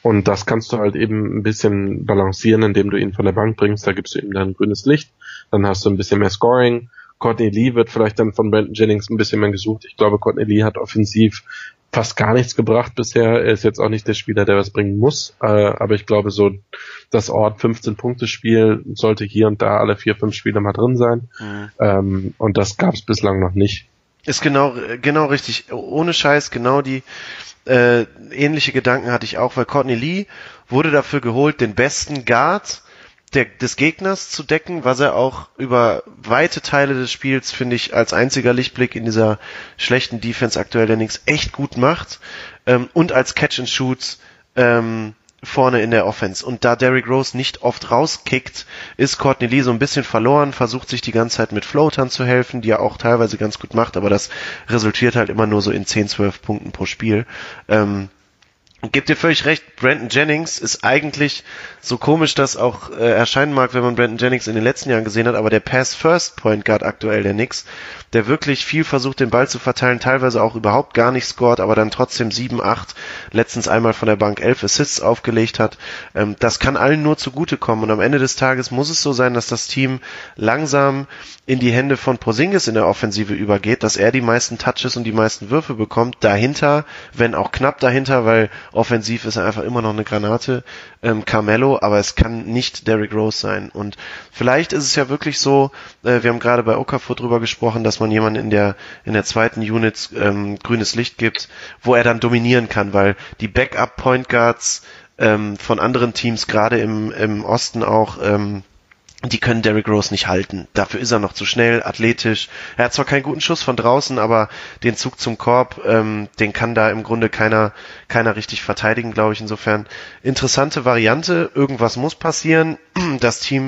Und das kannst du halt eben ein bisschen balancieren, indem du ihn von der Bank bringst. Da gibst du ihm dann grünes Licht. Dann hast du ein bisschen mehr Scoring. Courtney Lee wird vielleicht dann von Brandon Jennings ein bisschen mehr gesucht. Ich glaube, Courtney Lee hat offensiv fast gar nichts gebracht bisher. Er ist jetzt auch nicht der Spieler, der was bringen muss. Aber ich glaube, so das Ort 15-Punkte-Spiel sollte hier und da alle 4-5 Spiele mal drin sein. Und das gab es bislang noch nicht. Ist genau richtig. Ohne Scheiß, genau die ähnliche Gedanken hatte ich auch, weil Courtney Lee wurde dafür geholt, den besten Guard des Gegners zu decken, was er auch über weite Teile des Spiels, finde ich, als einziger Lichtblick in dieser schlechten Defense aktuell der Knicks echt gut macht, und als Catch and Shoot vorne in der Offense. Und da Derrick Rose nicht oft rauskickt, ist Courtney Lee so ein bisschen verloren, versucht sich die ganze Zeit mit Floatern zu helfen, die er auch teilweise ganz gut macht, aber das resultiert halt immer nur so in 10, 12 Punkten pro Spiel. Gebt dir völlig recht, Brandon Jennings ist eigentlich, so komisch das auch erscheinen mag, wenn man Brandon Jennings in den letzten Jahren gesehen hat, aber der Pass-First-Point Guard aktuell der Knicks, der wirklich viel versucht, den Ball zu verteilen, teilweise auch überhaupt gar nicht scored, aber dann trotzdem 7, 8, letztens einmal von der Bank 11 Assists aufgelegt hat. Das kann allen nur zugutekommen und am Ende des Tages muss es so sein, dass das Team langsam in die Hände von Porzingis in der Offensive übergeht, dass er die meisten Touches und die meisten Würfe bekommt. Dahinter, wenn auch knapp dahinter, weil offensiv ist er einfach immer noch eine Granate, Carmelo, aber es kann nicht Derrick Rose sein. Und vielleicht ist es ja wirklich so, wir haben gerade bei Okafor drüber gesprochen, dass man jemanden in der zweiten Unit grünes Licht gibt, wo er dann dominieren kann, weil die Backup-Point Guards von anderen Teams, gerade im Osten auch, die können Derrick Rose nicht halten. Dafür ist er noch zu schnell, athletisch. Er hat zwar keinen guten Schuss von draußen, aber den Zug zum Korb, den kann da im Grunde keiner richtig verteidigen, glaube ich. Insofern interessante Variante. Irgendwas muss passieren. Das Team,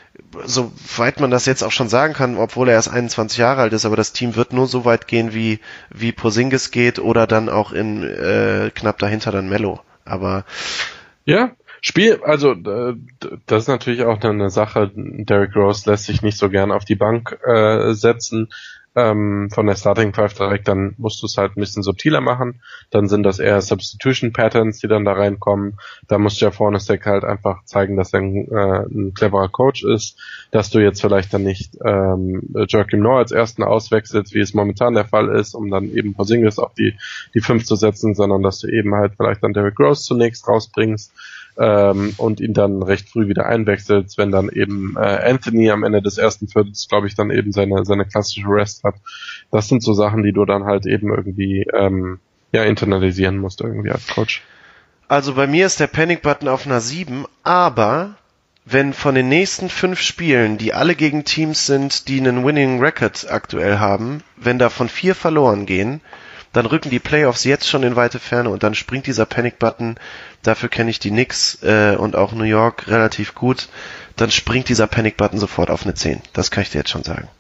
soweit man das jetzt auch schon sagen kann, obwohl er erst 21 Jahre alt ist, aber das Team wird nur so weit gehen, wie Porzingis geht oder dann auch in knapp dahinter dann Melo. Aber ja, also das ist natürlich auch eine Sache. Derrick Rose lässt sich nicht so gern auf die Bank setzen von der Starting Five direkt, dann musst du es halt ein bisschen subtiler machen. Dann sind das eher Substitution Patterns, die dann da reinkommen. Da musst du ja vorne Stack halt einfach zeigen, dass er ein cleverer Coach ist, dass du jetzt vielleicht dann nicht Joakim Noah als ersten auswechselst, wie es momentan der Fall ist, um dann eben Porzingis auf die 5 zu setzen, sondern dass du eben halt vielleicht dann Derrick Rose zunächst rausbringst und ihn dann recht früh wieder einwechselst, wenn dann eben Anthony am Ende des ersten Viertels, glaube ich, dann eben seine klassische Rest hat. Das sind so Sachen, die du dann halt eben irgendwie internalisieren musst irgendwie als Coach. Also bei mir ist der Panic-Button auf einer 7, aber wenn von den nächsten 5 Spielen, die alle gegen Teams sind, die einen Winning Record aktuell haben, wenn davon 4 verloren gehen, dann rücken die Playoffs jetzt schon in weite Ferne und dann springt dieser Panic-Button, dafür kenne ich die Knicks und auch New York relativ gut, dann springt dieser Panic-Button sofort auf eine 10. Das kann ich dir jetzt schon sagen.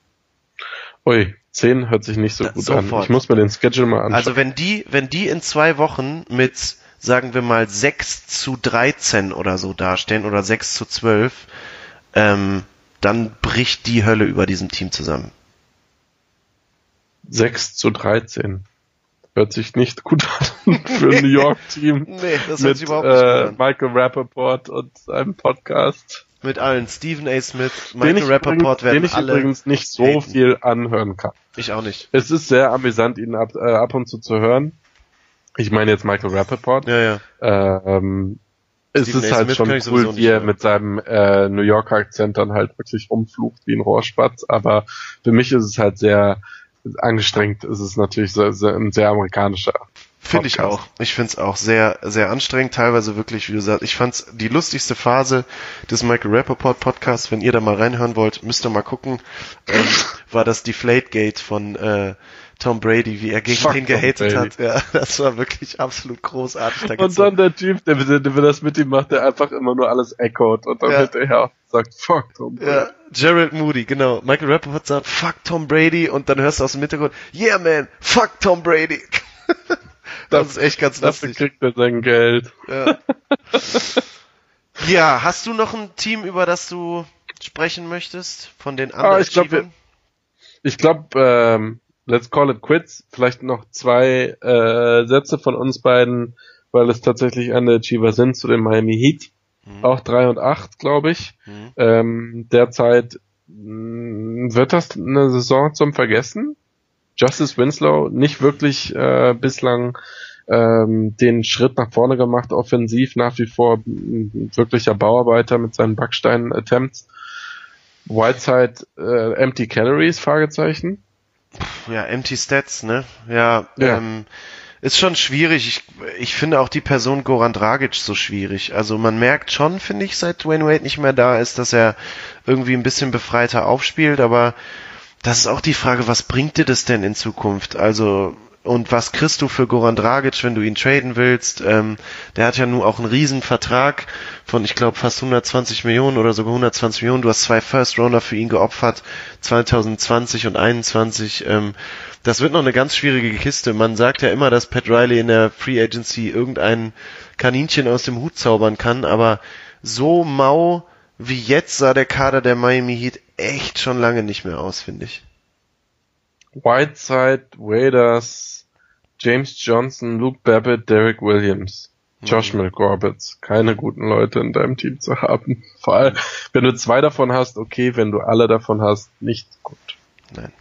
Ui, 10 hört sich nicht so gut an. Ich muss mir den Schedule mal anschauen. Also wenn die in 2 Wochen mit, sagen wir mal, 6-13 oder so dastehen oder 6-12, dann bricht die Hölle über diesem Team zusammen. 6-13. Hört sich nicht gut an für ein New York-Team. Nee, das hört sich überhaupt nicht gut an. Michael Rappaport und einem Podcast. Mit allen. Stephen A. Smith, Michael Rappaport werden alle... Den ich übrigens nicht so viel anhören kann. Ich auch nicht. Es ist sehr amüsant, ihn ab und zu hören. Ich meine jetzt Michael Rappaport. Ja. Es ist halt schon cool, wie er mit seinem New Yorker Akzent dann halt wirklich rumflucht wie ein Rohrspatz. Aber für mich ist es halt sehr... angestrengt ist es natürlich ein sehr amerikanischer Finde ich auch. Ich finde es auch sehr, sehr anstrengend, teilweise wirklich, wie du sagst. Ich fand's die lustigste Phase des Michael Rappaport Podcasts, wenn ihr da mal reinhören wollt, müsst ihr mal gucken, war das Deflategate von Tom Brady, wie er gegen den gehatet hat. Ja, das war wirklich absolut großartig. Und dann der Typ, der das mit ihm macht, der einfach immer nur alles echoed und dann hinterher sagt, fuck Tom Brady. Ja, Gerald Moody, genau. Michael Rappaport sagt, fuck Tom Brady und dann hörst du aus dem Hintergrund, yeah man, fuck Tom Brady. Das ist echt ganz lustig. Dafür kriegt er sein Geld. Ja. Ja, hast du noch ein Team, über das du sprechen möchtest? Von den anderen? Ich glaube, let's call it quits. Vielleicht noch 2 Sätze von uns beiden. weil es tatsächlich Underachiever sind zu den Miami Heat. Auch 3-8, glaube ich. Derzeit wird das eine Saison zum Vergessen. Justice Winslow nicht wirklich bislang den Schritt nach vorne gemacht, offensiv nach wie vor ein wirklicher Bauarbeiter mit seinen Backstein-Attempts. Whiteside, empty calories, Fragezeichen. Ja, empty stats, ne? Ja. Ist schon schwierig. Ich finde auch die Person Goran Dragic so schwierig. Also man merkt schon, finde ich, seit Dwayne Wade nicht mehr da ist, dass er irgendwie ein bisschen befreiter aufspielt, aber das ist auch die Frage, was bringt dir das denn in Zukunft? Also, und was kriegst du für Goran Dragic, wenn du ihn traden willst? Der hat ja nun auch einen riesen Vertrag von, ich glaube, fast 120 Millionen oder sogar 120 Millionen. Du hast 2 First-Rounder für ihn geopfert, 2020 und 2021. Das wird noch eine ganz schwierige Kiste. Man sagt ja immer, dass Pat Riley in der Free Agency irgendein Kaninchen aus dem Hut zaubern kann, aber so mau wie jetzt sah der Kader der Miami Heat echt schon lange nicht mehr aus, finde ich. Whiteside, Waiters, James Johnson, Luke Babbitt, Derek Williams, Josh McRoberts. Keine guten Leute in deinem Team zu haben. Vor allem, wenn du 2 davon hast, okay, wenn du alle davon hast, nicht gut. Nein.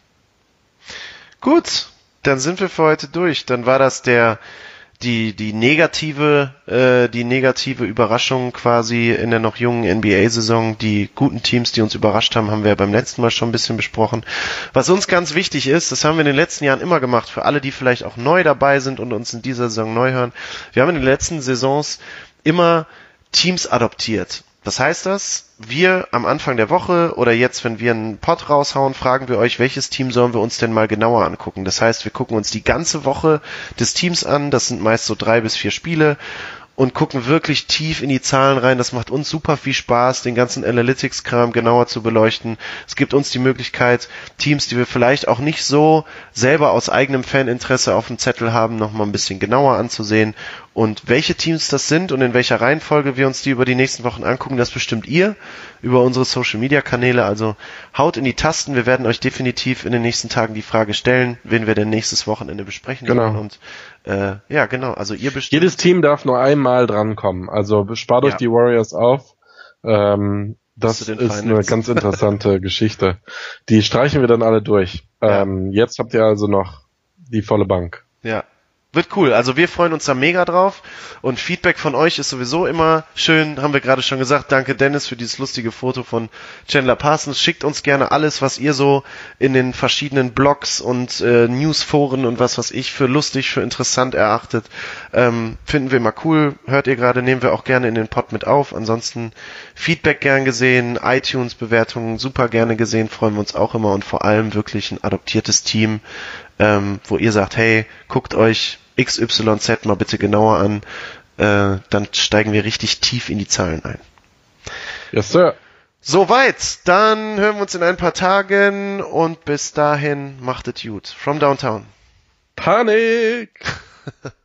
Gut, dann sind wir für heute durch. Dann war das die negative Überraschung quasi in der noch jungen NBA-Saison. Die guten Teams, die uns überrascht haben, haben wir beim letzten Mal schon ein bisschen besprochen. Was uns ganz wichtig ist, das haben wir in den letzten Jahren immer gemacht, für alle, die vielleicht auch neu dabei sind und uns in dieser Saison neu hören. Wir haben in den letzten Saisons immer Teams adoptiert. Was heißt das? Wir am Anfang der Woche oder jetzt, wenn wir einen Pod raushauen, fragen wir euch, welches Team sollen wir uns denn mal genauer angucken? Das heißt, wir gucken uns die ganze Woche des Teams an, das sind meist so 3 bis 4 Spiele und gucken wirklich tief in die Zahlen rein. Das macht uns super viel Spaß, den ganzen Analytics-Kram genauer zu beleuchten. Es gibt uns die Möglichkeit, Teams, die wir vielleicht auch nicht so selber aus eigenem Faninteresse auf dem Zettel haben, nochmal ein bisschen genauer anzusehen. Und welche Teams das sind und in welcher Reihenfolge wir uns die über die nächsten Wochen angucken, das bestimmt ihr über unsere Social-Media-Kanäle. Also haut in die Tasten. Wir werden euch definitiv in den nächsten Tagen die Frage stellen, wen wir denn nächstes Wochenende besprechen sollen. Und ja, genau. Also ihr bestimmt. Jedes Team darf nur einmal drankommen. Also spart euch die Warriors auf. Das ist eine ganz interessante Geschichte. Die streichen wir dann alle durch. Jetzt habt ihr also noch die volle Bank. Ja. Wird cool. Also wir freuen uns da mega drauf und Feedback von euch ist sowieso immer schön, haben wir gerade schon gesagt. Danke Dennis für dieses lustige Foto von Chandler Parsons. Schickt uns gerne alles, was ihr so in den verschiedenen Blogs und Newsforen und was ich für lustig, für interessant erachtet. Finden wir immer cool. Hört ihr gerade, nehmen wir auch gerne in den Pod mit auf. Ansonsten Feedback gern gesehen, iTunes-Bewertungen super gerne gesehen, freuen wir uns auch immer und vor allem wirklich ein adoptiertes Team, wo ihr sagt, hey, guckt euch XYZ mal bitte genauer an, dann steigen wir richtig tief in die Zahlen ein. Yes, sir. Soweit, dann hören wir uns in ein paar Tagen und bis dahin macht es gut. From Downtown. Panik!